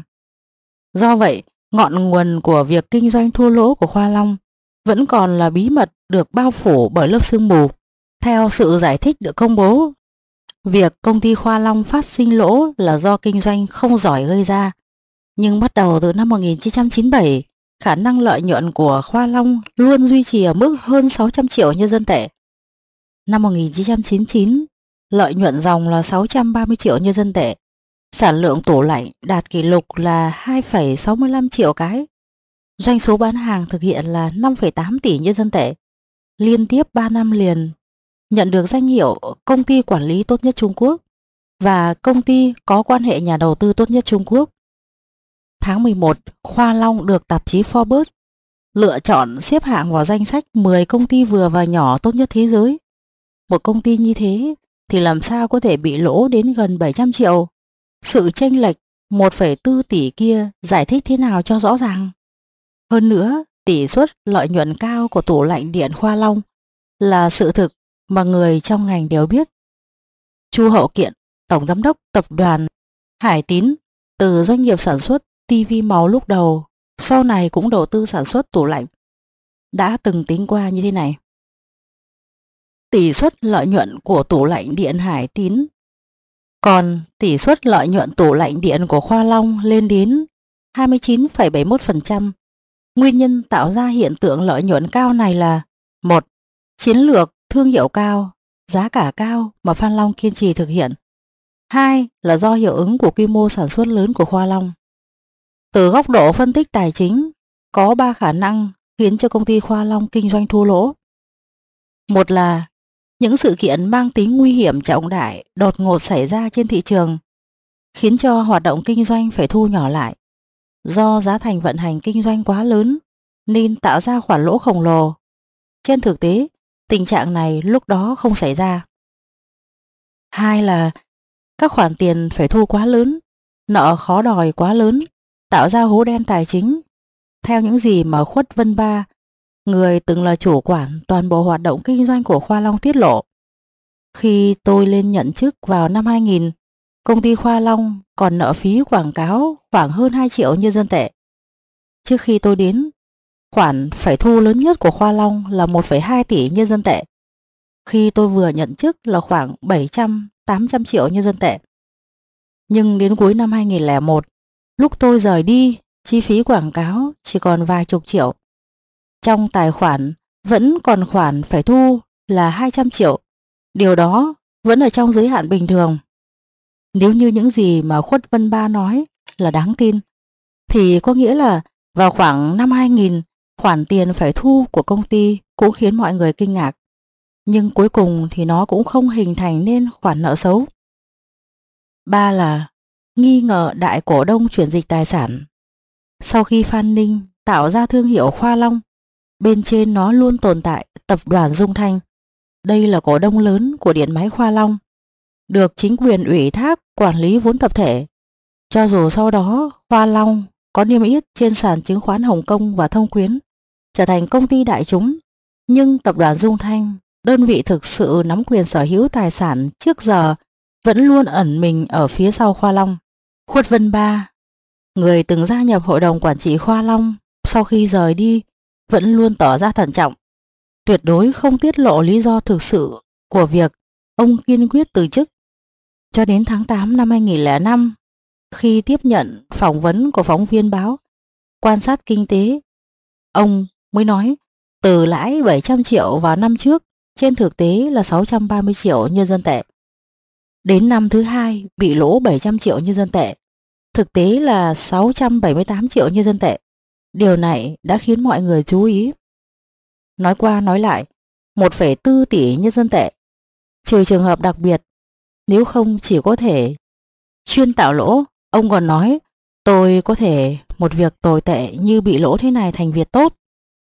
Speaker 1: Do vậy, ngọn nguồn của việc kinh doanh thua lỗ của Khoa Long vẫn còn là bí mật được bao phủ bởi lớp sương mù. Theo sự giải thích được công bố, việc công ty Khoa Long phát sinh lỗ là do kinh doanh không giỏi gây ra. Nhưng bắt đầu từ năm một nghìn chín trăm chín mươi bảy, khả năng lợi nhuận của Khoa Long luôn duy trì ở mức hơn sáu trăm triệu nhân dân tệ. Năm một nghìn chín trăm chín mươi chín, lợi nhuận ròng là sáu trăm ba mươi triệu nhân dân tệ. Sản lượng tủ lạnh đạt kỷ lục là hai phẩy sáu mươi lăm triệu cái. Doanh số bán hàng thực hiện là năm phẩy tám tỷ nhân dân tệ. Liên tiếp ba năm liền nhận được danh hiệu công ty quản lý tốt nhất Trung Quốc và công ty có quan hệ nhà đầu tư tốt nhất Trung Quốc. Tháng mười một, Khoa Long được tạp chí Forbes lựa chọn xếp hạng vào danh sách mười công ty vừa và nhỏ tốt nhất thế giới. Một công ty như thế thì làm sao có thể bị lỗ đến gần bảy trăm triệu? Sự chênh lệch một phẩy bốn tỷ kia giải thích thế nào cho rõ ràng? Hơn nữa, tỷ suất lợi nhuận cao của tủ lạnh điện Khoa Long là sự thực mà người trong ngành đều biết. Chu Hậu Kiện, tổng giám đốc tập đoàn Hải Tín, từ doanh nghiệp sản xuất tivi màu lúc đầu, sau này cũng đầu tư sản xuất tủ lạnh, đã từng tính qua như thế này. Tỷ suất lợi nhuận của tủ lạnh điện Hải Tín còn tỷ suất lợi nhuận tủ lạnh điện của Khoa Long lên đến hai mươi chín phẩy bảy mươi mốt phần trăm. Nguyên nhân tạo ra hiện tượng lợi nhuận cao này là: một. Chiến lược thương hiệu cao, giá cả cao mà Phan Long kiên trì thực hiện. Hai là do hiệu ứng của quy mô sản xuất lớn của Khoa Long. Từ góc độ phân tích tài chính, có ba khả năng khiến cho công ty Khoa Long kinh doanh thua lỗ. Một là Những sự kiện mang tính nguy hiểm trọng đại đột ngột xảy ra trên thị trường, khiến cho hoạt động kinh doanh phải thu nhỏ lại. Do giá thành vận hành kinh doanh quá lớn nên tạo ra khoản lỗ khổng lồ. Trên thực tế, tình trạng này lúc đó không xảy ra. Hai là các khoản tiền phải thu quá lớn, nợ khó đòi quá lớn, tạo ra hố đen tài chính. Theo những gì mà Khuất Vân Ba, người từng là chủ quản toàn bộ hoạt động kinh doanh của Khoa Long tiết lộ, khi tôi lên nhận chức vào năm hai nghìn, công ty Khoa Long còn nợ phí quảng cáo khoảng hơn hai triệu nhân dân tệ. Trước khi tôi đến, khoản phải thu lớn nhất của Khoa Long là một phẩy hai tỷ nhân dân tệ. Khi tôi vừa nhận chức là khoảng bảy trăm tám trăm triệu nhân dân tệ. Nhưng đến cuối năm hai nghìn lẻ một, lúc tôi rời đi, chi phí quảng cáo chỉ còn vài chục triệu. Trong tài khoản vẫn còn khoản phải thu là hai trăm triệu. Điều đó vẫn ở trong giới hạn bình thường. Nếu như những gì mà Khuất Vân Ba nói là đáng tin, thì có nghĩa là vào khoảng năm hai nghìn, khoản tiền phải thu của công ty cũng khiến mọi người kinh ngạc. Nhưng cuối cùng thì nó cũng không hình thành nên khoản nợ xấu. Ba là nghi ngờ đại cổ đông chuyển dịch tài sản. Sau khi Phan Ninh tạo ra thương hiệu Khoa Long, bên trên nó luôn tồn tại tập đoàn Dung Thanh. Đây là cổ đông lớn của điện máy Khoa Long, được chính quyền ủy thác quản lý vốn tập thể. Cho dù sau đó Khoa Long có niêm yết trên sàn chứng khoán Hồng Kông và Thông Quyến, trở thành công ty đại chúng, nhưng tập đoàn Dung Thanh, đơn vị thực sự nắm quyền sở hữu tài sản trước giờ, vẫn luôn ẩn mình ở phía sau Khoa Long. Khuất Vân Ba, người từng gia nhập hội đồng quản trị Khoa Long, sau khi rời đi vẫn luôn tỏ ra thận trọng, tuyệt đối không tiết lộ lý do thực sự của việc ông kiên quyết từ chức. Cho đến tháng tám năm hai nghìn lẻ năm, khi tiếp nhận phỏng vấn của phóng viên báo Quan sát Kinh tế, ông mới nói từ lãi bảy trăm triệu vào năm trước, trên thực tế là sáu trăm ba mươi triệu nhân dân tệ. Đến năm thứ hai bị lỗ bảy trăm triệu nhân dân tệ, thực tế là sáu trăm bảy mươi tám triệu nhân dân tệ. Điều này đã khiến mọi người chú ý. Nói qua nói lại, một phẩy bốn tỷ nhân dân tệ, trừ trường hợp đặc biệt, nếu không chỉ có thể chuyên tạo lỗ. Ông còn nói tôi có thể một việc tồi tệ như bị lỗ thế này thành việc tốt,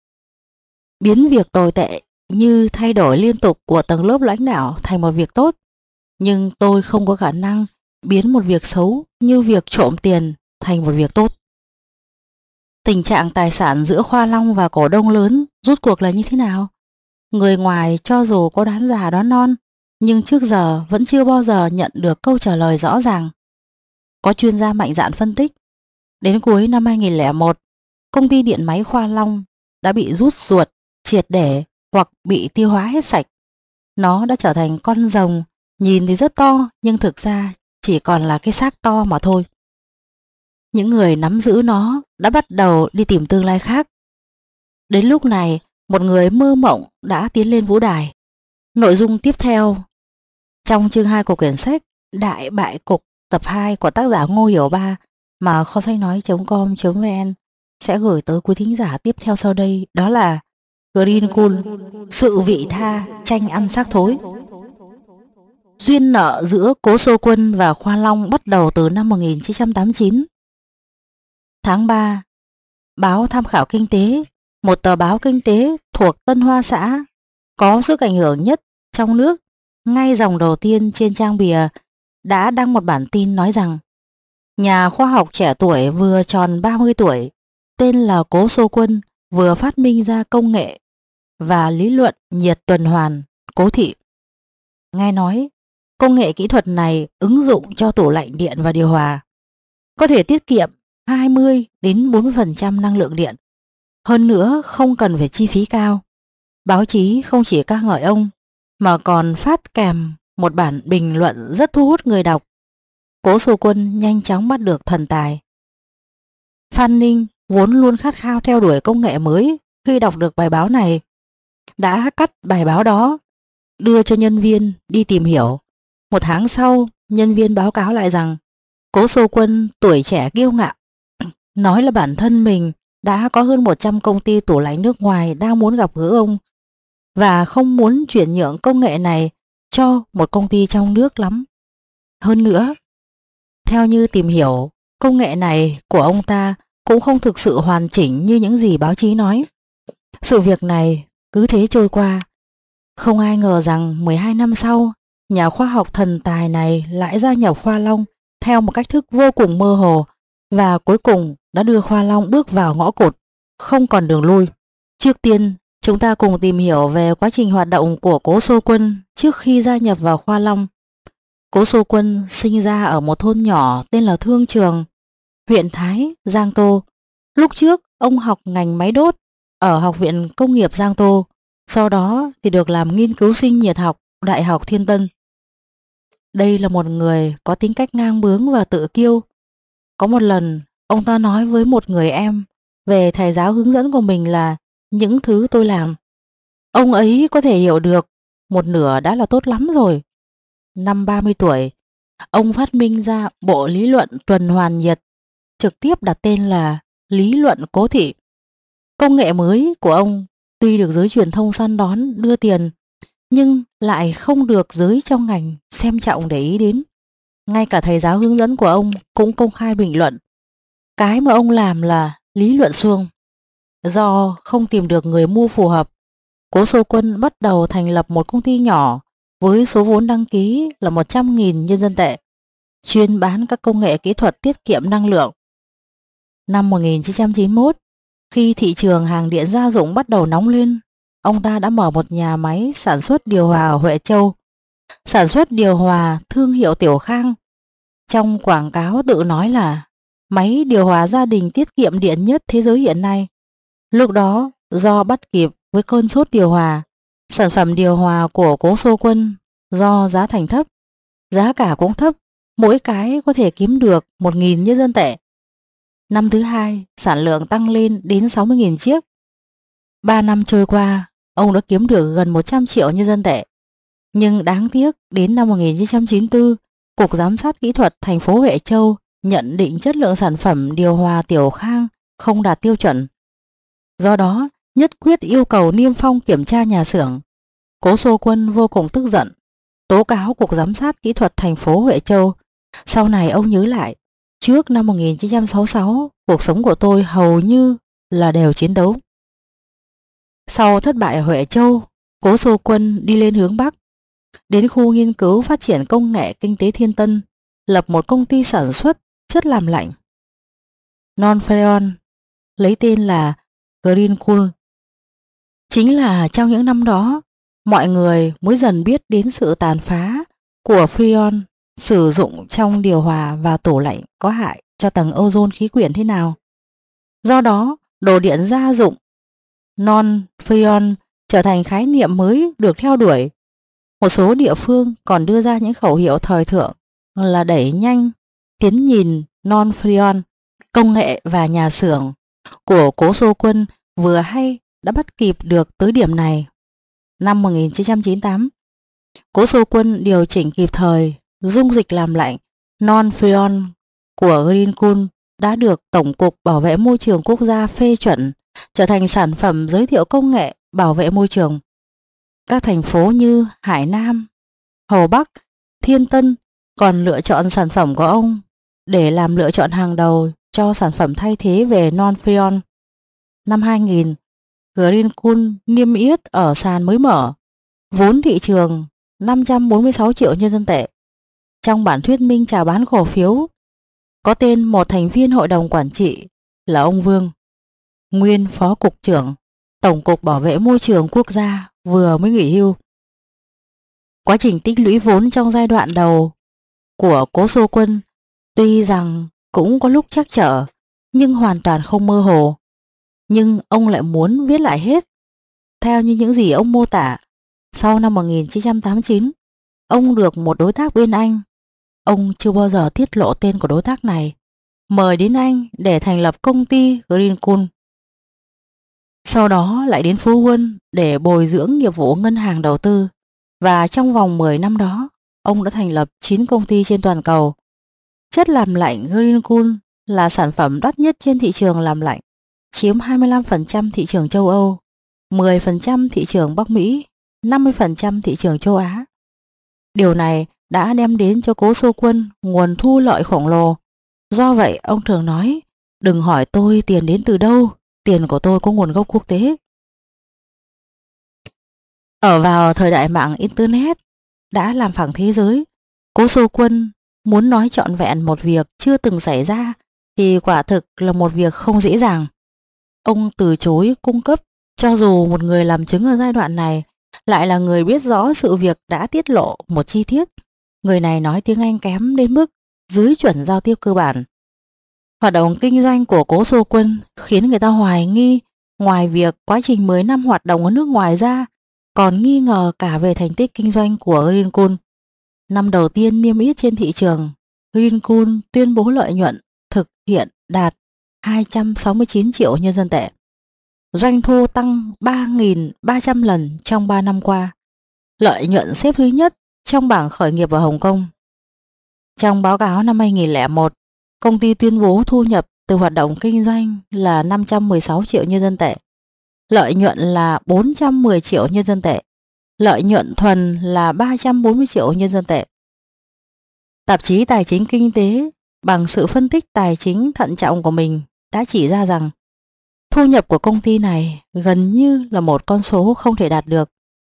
Speaker 1: biến việc tồi tệ như thay đổi liên tục của tầng lớp lãnh đạo thành một việc tốt, nhưng tôi không có khả năng biến một việc xấu như việc trộm tiền thành một việc tốt. Tình trạng tài sản giữa Khoa Long và cổ đông lớn rốt cuộc là như thế nào? Người ngoài cho dù có đoán già đoán non, nhưng trước giờ vẫn chưa bao giờ nhận được câu trả lời rõ ràng. Có chuyên gia mạnh dạn phân tích, đến cuối năm hai nghìn lẻ một, công ty điện máy Khoa Long đã bị rút ruột triệt để hoặc bị tiêu hóa hết sạch. Nó đã trở thành con rồng, nhìn thì rất to nhưng thực ra chỉ còn là cái xác to mà thôi. Những người nắm giữ nó đã bắt đầu đi tìm tương lai khác. Đến lúc này, một người mơ mộng đã tiến lên vũ đài. Nội dung tiếp theo trong chương hai của quyển sách Đại Bại Cục tập hai của tác giả Ngô Hiểu Ba mà kho sách nói chấm com chấm vn sẽ gửi tới quý thính giả tiếp theo sau đây, đó là Green Cool, sự vị tha tranh ăn xác thối. Duyên nợ giữa Cố Sô Quân và Khoa Long bắt đầu từ năm một nghìn chín trăm tám mươi chín. Tháng ba, báo Tham khảo Kinh tế, một tờ báo kinh tế thuộc Tân Hoa Xã, có sức ảnh hưởng nhất trong nước, ngay dòng đầu tiên trên trang bìa đã đăng một bản tin nói rằng nhà khoa học trẻ tuổi vừa tròn ba mươi tuổi, tên là Cố Sô Quân, vừa phát minh ra công nghệ và lý luận nhiệt tuần hoàn cố thị. Nghe nói công nghệ kỹ thuật này ứng dụng cho tủ lạnh điện và điều hòa, có thể tiết kiệm hai mươi đến bốn mươi phần trăm năng lượng điện. Hơn nữa không cần phải chi phí cao. Báo chí không chỉ ca ngợi ông mà còn phát kèm một bản bình luận rất thu hút người đọc. Cố Sô Quân nhanh chóng bắt được thần tài. Phan Ninh vốn luôn khát khao theo đuổi công nghệ mới, khi đọc được bài báo này đã cắt bài báo đó, đưa cho nhân viên đi tìm hiểu. Một tháng sau, nhân viên báo cáo lại rằng Cố Sô Quân tuổi trẻ kiêu ngạo, nói là bản thân mình đã có hơn một trăm công ty tủ lạnh nước ngoài đang muốn gặp gỡ ông, và không muốn chuyển nhượng công nghệ này cho một công ty trong nước lắm. Hơn nữa, theo như tìm hiểu, công nghệ này của ông ta cũng không thực sự hoàn chỉnh như những gì báo chí nói. Sự việc này cứ thế trôi qua. Không ai ngờ rằng mười hai năm sau, nhà khoa học thần tài này lại gia nhập Khoa Long theo một cách thức vô cùng mơ hồ và cuối cùng đã đưa Khoa Long bước vào ngõ cụt, không còn đường lui. Trước tiên, chúng ta cùng tìm hiểu về quá trình hoạt động của Cố Xô Quân trước khi gia nhập vào Khoa Long. Cố Xô Quân sinh ra ở một thôn nhỏ tên là Thương Trường, huyện Thái, Giang Tô. Lúc trước, ông học ngành máy đốt ở Học viện Công nghiệp Giang Tô, sau đó thì được làm nghiên cứu sinh nhiệt học Đại học Thiên Tân. Đây là một người có tính cách ngang bướng và tự kiêu. Có một lần, ông ta nói với một người em về thầy giáo hướng dẫn của mình là những thứ tôi làm, ông ấy có thể hiểu được một nửa đã là tốt lắm rồi. Năm ba mươi tuổi, ông phát minh ra bộ lý luận tuần hoàn nhiệt, trực tiếp đặt tên là lý luận cố thị. Công nghệ mới của ông tuy được giới truyền thông săn đón đưa tiền, nhưng lại không được giới trong ngành xem trọng để ý đến. Ngay cả thầy giáo hướng dẫn của ông cũng công khai bình luận cái mà ông làm là lý luận suông. Do không tìm được người mua phù hợp, Cố Xô Quân bắt đầu thành lập một công ty nhỏ với số vốn đăng ký là một trăm nghìn nhân dân tệ, chuyên bán các công nghệ kỹ thuật tiết kiệm năng lượng. Năm một nghìn chín trăm chín mươi mốt, khi thị trường hàng điện gia dụng bắt đầu nóng lên, ông ta đã mở một nhà máy sản xuất điều hòa ở Huệ Châu, sản xuất điều hòa thương hiệu Tiểu Khang. Trong quảng cáo tự nói là máy điều hòa gia đình tiết kiệm điện nhất thế giới hiện nay. Lúc đó, do bắt kịp với cơn sốt điều hòa, sản phẩm điều hòa của Cố Xô Quân do giá thành thấp, giá cả cũng thấp, mỗi cái có thể kiếm được một nghìn nhân dân tệ. Năm thứ hai, sản lượng tăng lên đến sáu mươi nghìn chiếc. Ba năm trôi qua, ông đã kiếm được gần một trăm triệu nhân dân tệ. Nhưng đáng tiếc, đến năm một nghìn chín trăm chín mươi tư, Cục Giám sát Kỹ thuật thành phố Huệ Châu nhận định chất lượng sản phẩm điều hòa Tiểu Khang không đạt tiêu chuẩn. Do đó, nhất quyết yêu cầu niêm phong kiểm tra nhà xưởng. Cố Xô Quân vô cùng tức giận, tố cáo Cục Giám sát Kỹ thuật thành phố Huệ Châu. Sau này ông nhớ lại, trước năm một nghìn chín trăm sáu mươi sáu, cuộc sống của tôi hầu như là đều chiến đấu. Sau thất bại ở Huệ Châu, Cố Xô Quân đi lên hướng Bắc, đến khu nghiên cứu phát triển công nghệ kinh tế Thiên Tân, lập một công ty sản xuất chất làm lạnh Non-Freon, lấy tên là Greencool. Chính là trong những năm đó, mọi người mới dần biết đến sự tàn phá của Freon sử dụng trong điều hòa và tủ lạnh có hại cho tầng ozone khí quyển thế nào. Do đó, đồ điện gia dụng Non-Freon trở thành khái niệm mới được theo đuổi. Một số địa phương còn đưa ra những khẩu hiệu thời thượng là đẩy nhanh tiến nhìn Non-Freon. Công nghệ và nhà xưởng của Cố Xô Quân vừa hay đã bắt kịp được tới điểm này. Năm một nghìn chín trăm chín mươi tám, Cố Xô Quân điều chỉnh kịp thời dung dịch làm lạnh Non-Freon của Greencool đã được Tổng cục Bảo vệ Môi trường Quốc gia phê chuẩn trở thành sản phẩm giới thiệu công nghệ bảo vệ môi trường. Các thành phố như Hải Nam, Hồ Bắc, Thiên Tân còn lựa chọn sản phẩm của ông để làm lựa chọn hàng đầu cho sản phẩm thay thế về Non-Freon. Năm hai nghìn, Greencool niêm yết ở sàn mới mở, vốn thị trường năm trăm bốn mươi sáu triệu nhân dân tệ. Trong bản thuyết minh chào bán cổ phiếu, có tên một thành viên hội đồng quản trị là ông Vương, nguyên phó cục trưởng Tổng cục Bảo vệ Môi trường Quốc gia vừa mới nghỉ hưu. Quá trình tích lũy vốn trong giai đoạn đầu của Cố Xô Quân tuy rằng cũng có lúc trắc trở, nhưng hoàn toàn không mơ hồ. Nhưng ông lại muốn viết lại hết. Theo như những gì ông mô tả, sau năm một nghìn chín trăm tám mươi chín, ông được một đối tác bên Anh. Ông chưa bao giờ tiết lộ tên của đối tác này, mời đến Anh để thành lập công ty Greencool. Sau đó lại đến Phú Quân để bồi dưỡng nghiệp vụ ngân hàng đầu tư. Và trong vòng mười năm đó, ông đã thành lập chín công ty trên toàn cầu. Chất làm lạnh Greencool là sản phẩm đắt nhất trên thị trường làm lạnh, chiếm hai mươi lăm phần trăm thị trường châu Âu. mười phần trăm thị trường Bắc Mỹ, năm mươi phần trăm thị trường châu Á. Điều này đã đem đến cho Cố Xô Quân nguồn thu lợi khổng lồ. Do vậy, ông thường nói, đừng hỏi tôi tiền đến từ đâu, tiền của tôi có nguồn gốc quốc tế. Ở vào thời đại mạng Internet đã làm phẳng thế giới, Cố Xô Quân muốn nói trọn vẹn một việc chưa từng xảy ra thì quả thực là một việc không dễ dàng. Ông từ chối cung cấp cho dù một người làm chứng ở giai đoạn này lại là người biết rõ sự việc đã tiết lộ một chi tiết. Người này nói tiếng Anh kém đến mức dưới chuẩn giao tiếp cơ bản. Hoạt động kinh doanh của Cố Xô Quân khiến người ta hoài nghi, ngoài việc quá trình mười năm hoạt động ở nước ngoài ra, còn nghi ngờ cả về thành tích kinh doanh của Greencool. Năm đầu tiên niêm yết trên thị trường, Greencool tuyên bố lợi nhuận thực hiện đạt hai trăm sáu mươi chín triệu nhân dân tệ. Doanh thu tăng ba nghìn ba trăm lần trong ba năm qua. Lợi nhuận xếp thứ nhất trong bảng khởi nghiệp ở Hồng Kông. Trong báo cáo năm hai nghìn không trăm lẻ một, công ty tuyên bố thu nhập từ hoạt động kinh doanh là năm trăm mười sáu triệu nhân dân tệ. Lợi nhuận là bốn trăm mười triệu nhân dân tệ. Lợi nhuận thuần là ba trăm bốn mươi triệu nhân dân tệ. Tạp chí Tài chính Kinh tế bằng sự phân tích tài chính thận trọng của mình đã chỉ ra rằng thu nhập của công ty này gần như là một con số không thể đạt được.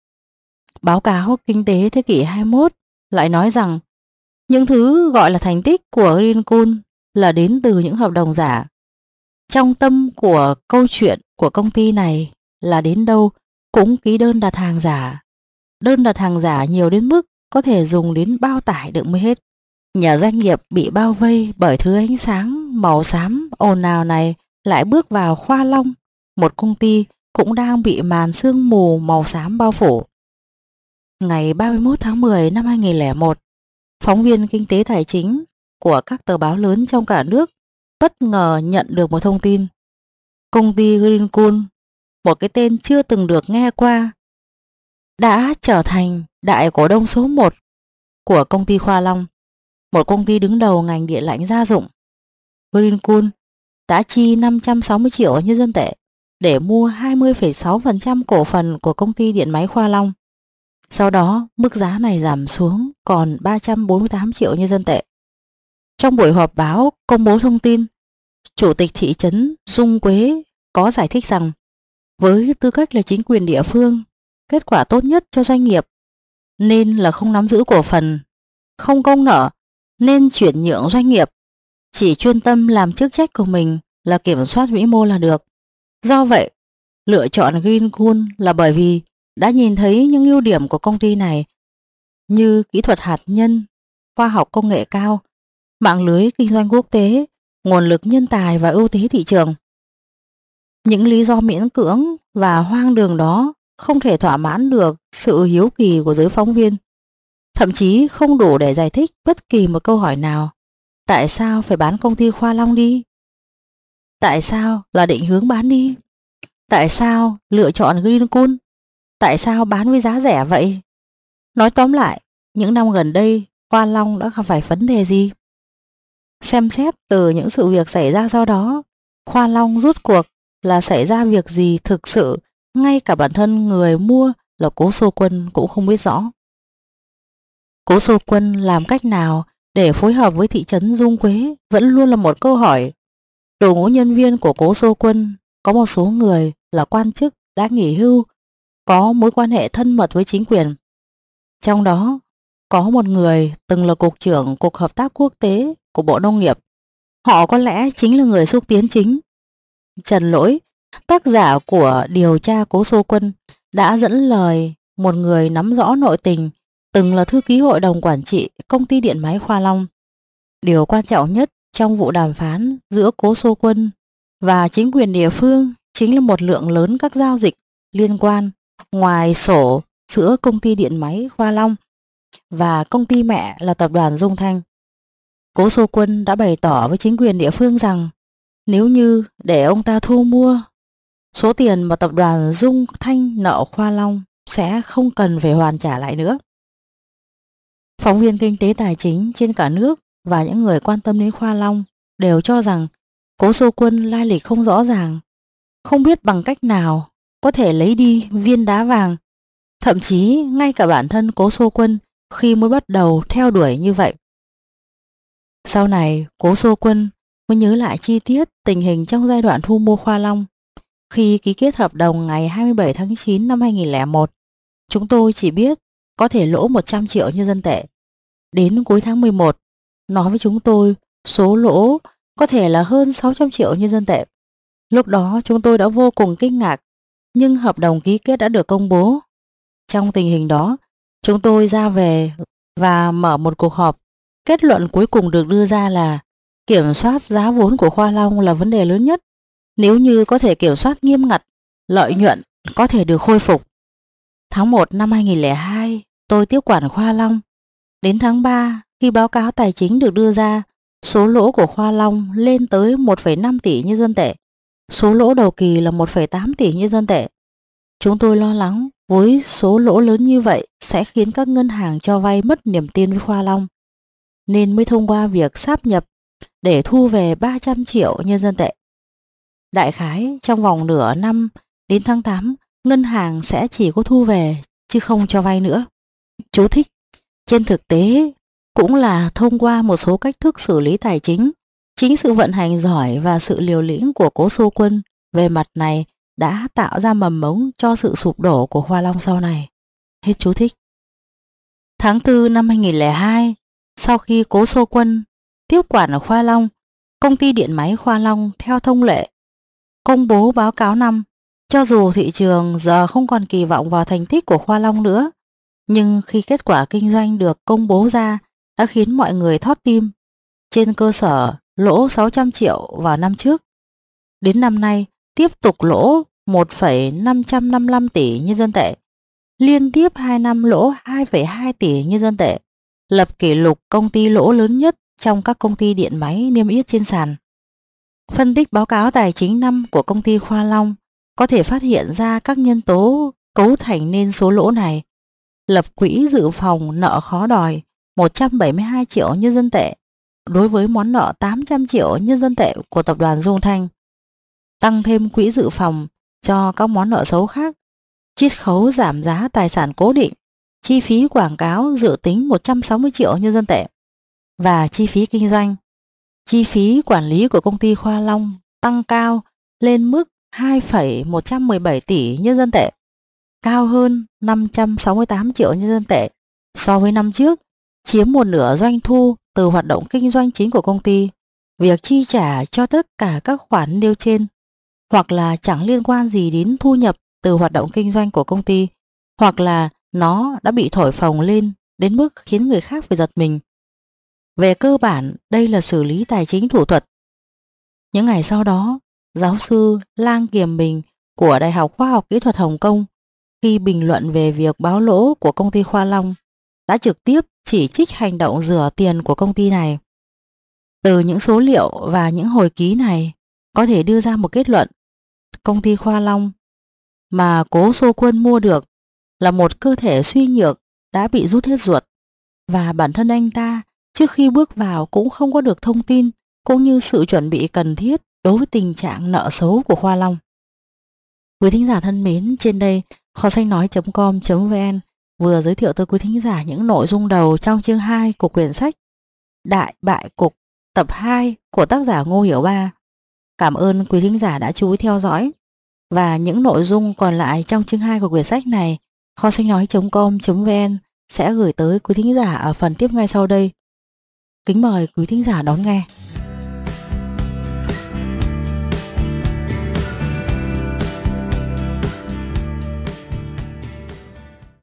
Speaker 1: Báo cáo Kinh tế thế kỷ hai mươi mốt lại nói rằng những thứ gọi là thành tích của Greencool là đến từ những hợp đồng giả. Trong tâm của câu chuyện của công ty này là đến đâu cũng ký đơn đặt hàng giả. Đơn đặt hàng giả nhiều đến mức có thể dùng đến bao tải đựng mới hết. Nhà doanh nghiệp bị bao vây bởi thứ ánh sáng màu xám ồn ào này lại bước vào Khoa Long, một công ty cũng đang bị màn sương mù màu xám bao phủ. Ngày ba mươi mốt tháng mười năm hai nghìn không trăm lẻ một, phóng viên kinh tế tài chính của các tờ báo lớn trong cả nước bất ngờ nhận được một thông tin. Công ty Greencool, một cái tên chưa từng được nghe qua, đã trở thành đại cổ đông số một của công ty Khoa Long, một công ty đứng đầu ngành điện lạnh gia dụng. Greencool đã chi năm trăm sáu mươi triệu nhân dân tệ để mua hai mươi phẩy sáu phần trăm cổ phần của công ty điện máy Khoa Long. Sau đó, mức giá này giảm xuống còn ba trăm bốn mươi tám triệu nhân dân tệ. Trong buổi họp báo công bố thông tin, Chủ tịch thị trấn Dung Quế có giải thích rằng với tư cách là chính quyền địa phương, kết quả tốt nhất cho doanh nghiệp nên là không nắm giữ cổ phần, không công nợ, nên chuyển nhượng doanh nghiệp, chỉ chuyên tâm làm chức trách của mình là kiểm soát vĩ mô là được. Do vậy, lựa chọn Greencool là bởi vì đã nhìn thấy những ưu điểm của công ty này như kỹ thuật hạt nhân, khoa học công nghệ cao, mạng lưới kinh doanh quốc tế, nguồn lực nhân tài và ưu thế thị trường. Những lý do miễn cưỡng và hoang đường đó không thể thỏa mãn được sự hiếu kỳ của giới phóng viên, thậm chí không đủ để giải thích bất kỳ một câu hỏi nào. Tại sao phải bán công ty Khoa Long đi? Tại sao là định hướng bán đi? Tại sao lựa chọn Greencool? Tại sao bán với giá rẻ vậy? Nói tóm lại, những năm gần đây Khoa Long đã gặp phải vấn đề gì? Xem xét từ những sự việc xảy ra sau đó, Khoa Long rút cuộc là xảy ra việc gì thực sự ngay cả bản thân người mua là Cố Xô Quân cũng không biết rõ. Cố Xô Quân làm cách nào để phối hợp với thị trấn Dung Quế vẫn luôn là một câu hỏi. Đội ngũ nhân viên của Cố Xô Quân có một số người là quan chức đã nghỉ hưu, có mối quan hệ thân mật với chính quyền. Trong đó có một người từng là cục trưởng Cục Hợp tác Quốc tế của Bộ Nông nghiệp. Họ có lẽ chính là người xúc tiến chính. Trần Lỗi, tác giả của điều tra Cố Xô Quân, đã dẫn lời một người nắm rõ nội tình, từng là thư ký hội đồng quản trị công ty điện máy Khoa Long. Điều quan trọng nhất trong vụ đàm phán giữa Cố Xô Quân và chính quyền địa phương chính là một lượng lớn các giao dịch liên quan ngoài sổ giữa công ty điện máy Khoa Long và công ty mẹ là tập đoàn Dung Thanh. Cố Xô Quân đã bày tỏ với chính quyền địa phương rằng nếu như để ông ta thu mua, số tiền mà tập đoàn Dung Thanh nợ Khoa Long sẽ không cần phải hoàn trả lại nữa. Phóng viên kinh tế tài chính trên cả nước và những người quan tâm đến Khoa Long đều cho rằng Cố Xô Quân lai lịch không rõ ràng, không biết bằng cách nào có thể lấy đi viên đá vàng. Thậm chí ngay cả bản thân Cố Xô Quân khi mới bắt đầu theo đuổi như vậy. Sau này Cố Xô Quân mới nhớ lại chi tiết tình hình trong giai đoạn thu mua Khoa Long. Khi ký kết hợp đồng ngày hai mươi bảy tháng chín năm hai nghìn không trăm lẻ một, chúng tôi chỉ biết có thể lỗ một trăm triệu nhân dân tệ. Đến cuối tháng mười một, nói với chúng tôi số lỗ có thể là hơn sáu trăm triệu nhân dân tệ. Lúc đó chúng tôi đã vô cùng kinh ngạc, nhưng hợp đồng ký kết đã được công bố. Trong tình hình đó, chúng tôi ra về và mở một cuộc họp. Kết luận cuối cùng được đưa ra là kiểm soát giá vốn của Khoa Long là vấn đề lớn nhất. Nếu như có thể kiểm soát nghiêm ngặt, lợi nhuận có thể được khôi phục. Tháng một năm hai nghìn không trăm lẻ hai, tôi tiếp quản Khoa Long. Đến tháng ba, khi báo cáo tài chính được đưa ra, số lỗ của Khoa Long lên tới một phẩy năm tỷ nhân dân tệ. Số lỗ đầu kỳ là một phẩy tám tỷ nhân dân tệ. Chúng tôi lo lắng với số lỗ lớn như vậy sẽ khiến các ngân hàng cho vay mất niềm tin với Khoa Long, nên mới thông qua việc sáp nhập để thu về ba trăm triệu nhân dân tệ. Đại khái trong vòng nửa năm đến tháng tám, ngân hàng sẽ chỉ có thu về chứ không cho vay nữa. Chú thích: trên thực tế cũng là thông qua một số cách thức xử lý tài chính, chính sự vận hành giỏi và sự liều lĩnh của Cố Xô Quân về mặt này đã tạo ra mầm mống cho sự sụp đổ của Khoa Long sau này. Hết chú thích. Tháng tư năm hai nghìn không trăm lẻ hai, sau khi Cố Xô Quân tiếp quản ở Khoa Long, công ty điện máy Khoa Long theo thông lệ công bố báo cáo năm. Cho dù thị trường giờ không còn kỳ vọng vào thành tích của Khoa Long nữa, nhưng khi kết quả kinh doanh được công bố ra đã khiến mọi người thót tim. Trên cơ sở lỗ sáu trăm triệu vào năm trước, đến năm nay tiếp tục lỗ một phẩy năm trăm năm mươi lăm tỷ nhân dân tệ, liên tiếp hai năm lỗ hai phẩy hai tỷ nhân dân tệ, lập kỷ lục công ty lỗ lớn nhất trong các công ty điện máy niêm yết trên sàn. Phân tích báo cáo tài chính năm của công ty Khoa Long có thể phát hiện ra các nhân tố cấu thành nên số lỗ này. Lập quỹ dự phòng nợ khó đòi một trăm bảy mươi hai triệu nhân dân tệ đối với món nợ tám trăm triệu nhân dân tệ của tập đoàn Dung Thanh. Tăng thêm quỹ dự phòng cho các món nợ xấu khác. Chiết khấu giảm giá tài sản cố định, chi phí quảng cáo dự tính một trăm sáu mươi triệu nhân dân tệ. Và chi phí kinh doanh. Chi phí quản lý của công ty Khoa Long tăng cao lên mức hai phẩy một trăm mười bảy tỷ nhân dân tệ, cao hơn năm trăm sáu mươi tám triệu nhân dân tệ so với năm trước, chiếm một nửa doanh thu từ hoạt động kinh doanh chính của công ty. Việc chi trả cho tất cả các khoản nêu trên hoặc là chẳng liên quan gì đến thu nhập từ hoạt động kinh doanh của công ty, hoặc là nó đã bị thổi phồng lên đến mức khiến người khác phải giật mình. Về cơ bản, đây là xử lý tài chính thủ thuật. Những ngày sau đó, giáo sư Lang Kiềm Bình của Đại học Khoa học Kỹ thuật Hồng Kông, khi bình luận về việc báo lỗ của công ty Khoa Long, đã trực tiếp chỉ trích hành động rửa tiền của công ty này. Từ những số liệu và những hồi ký này, có thể đưa ra một kết luận: công ty Khoa Long mà Cố Xô Quân mua được là một cơ thể suy nhược đã bị rút hết ruột, và bản thân anh ta trước khi bước vào cũng không có được thông tin cũng như sự chuẩn bị cần thiết đối với tình trạng nợ xấu của Khoa Long. Quý thính giả thân mến, trên đây kho sách nói chấm com chấm vn vừa giới thiệu tới quý thính giả những nội dung đầu trong chương hai của quyển sách Đại Bại Cục tập hai của tác giả Ngô Hiểu Ba. Cảm ơn quý thính giả đã chú ý theo dõi. Và những nội dung còn lại trong chương hai của quyển sách này, kho sách nói chấm com chấm vn sẽ gửi tới quý thính giả ở phần tiếp ngay sau đây. Kính mời quý thính giả đón nghe.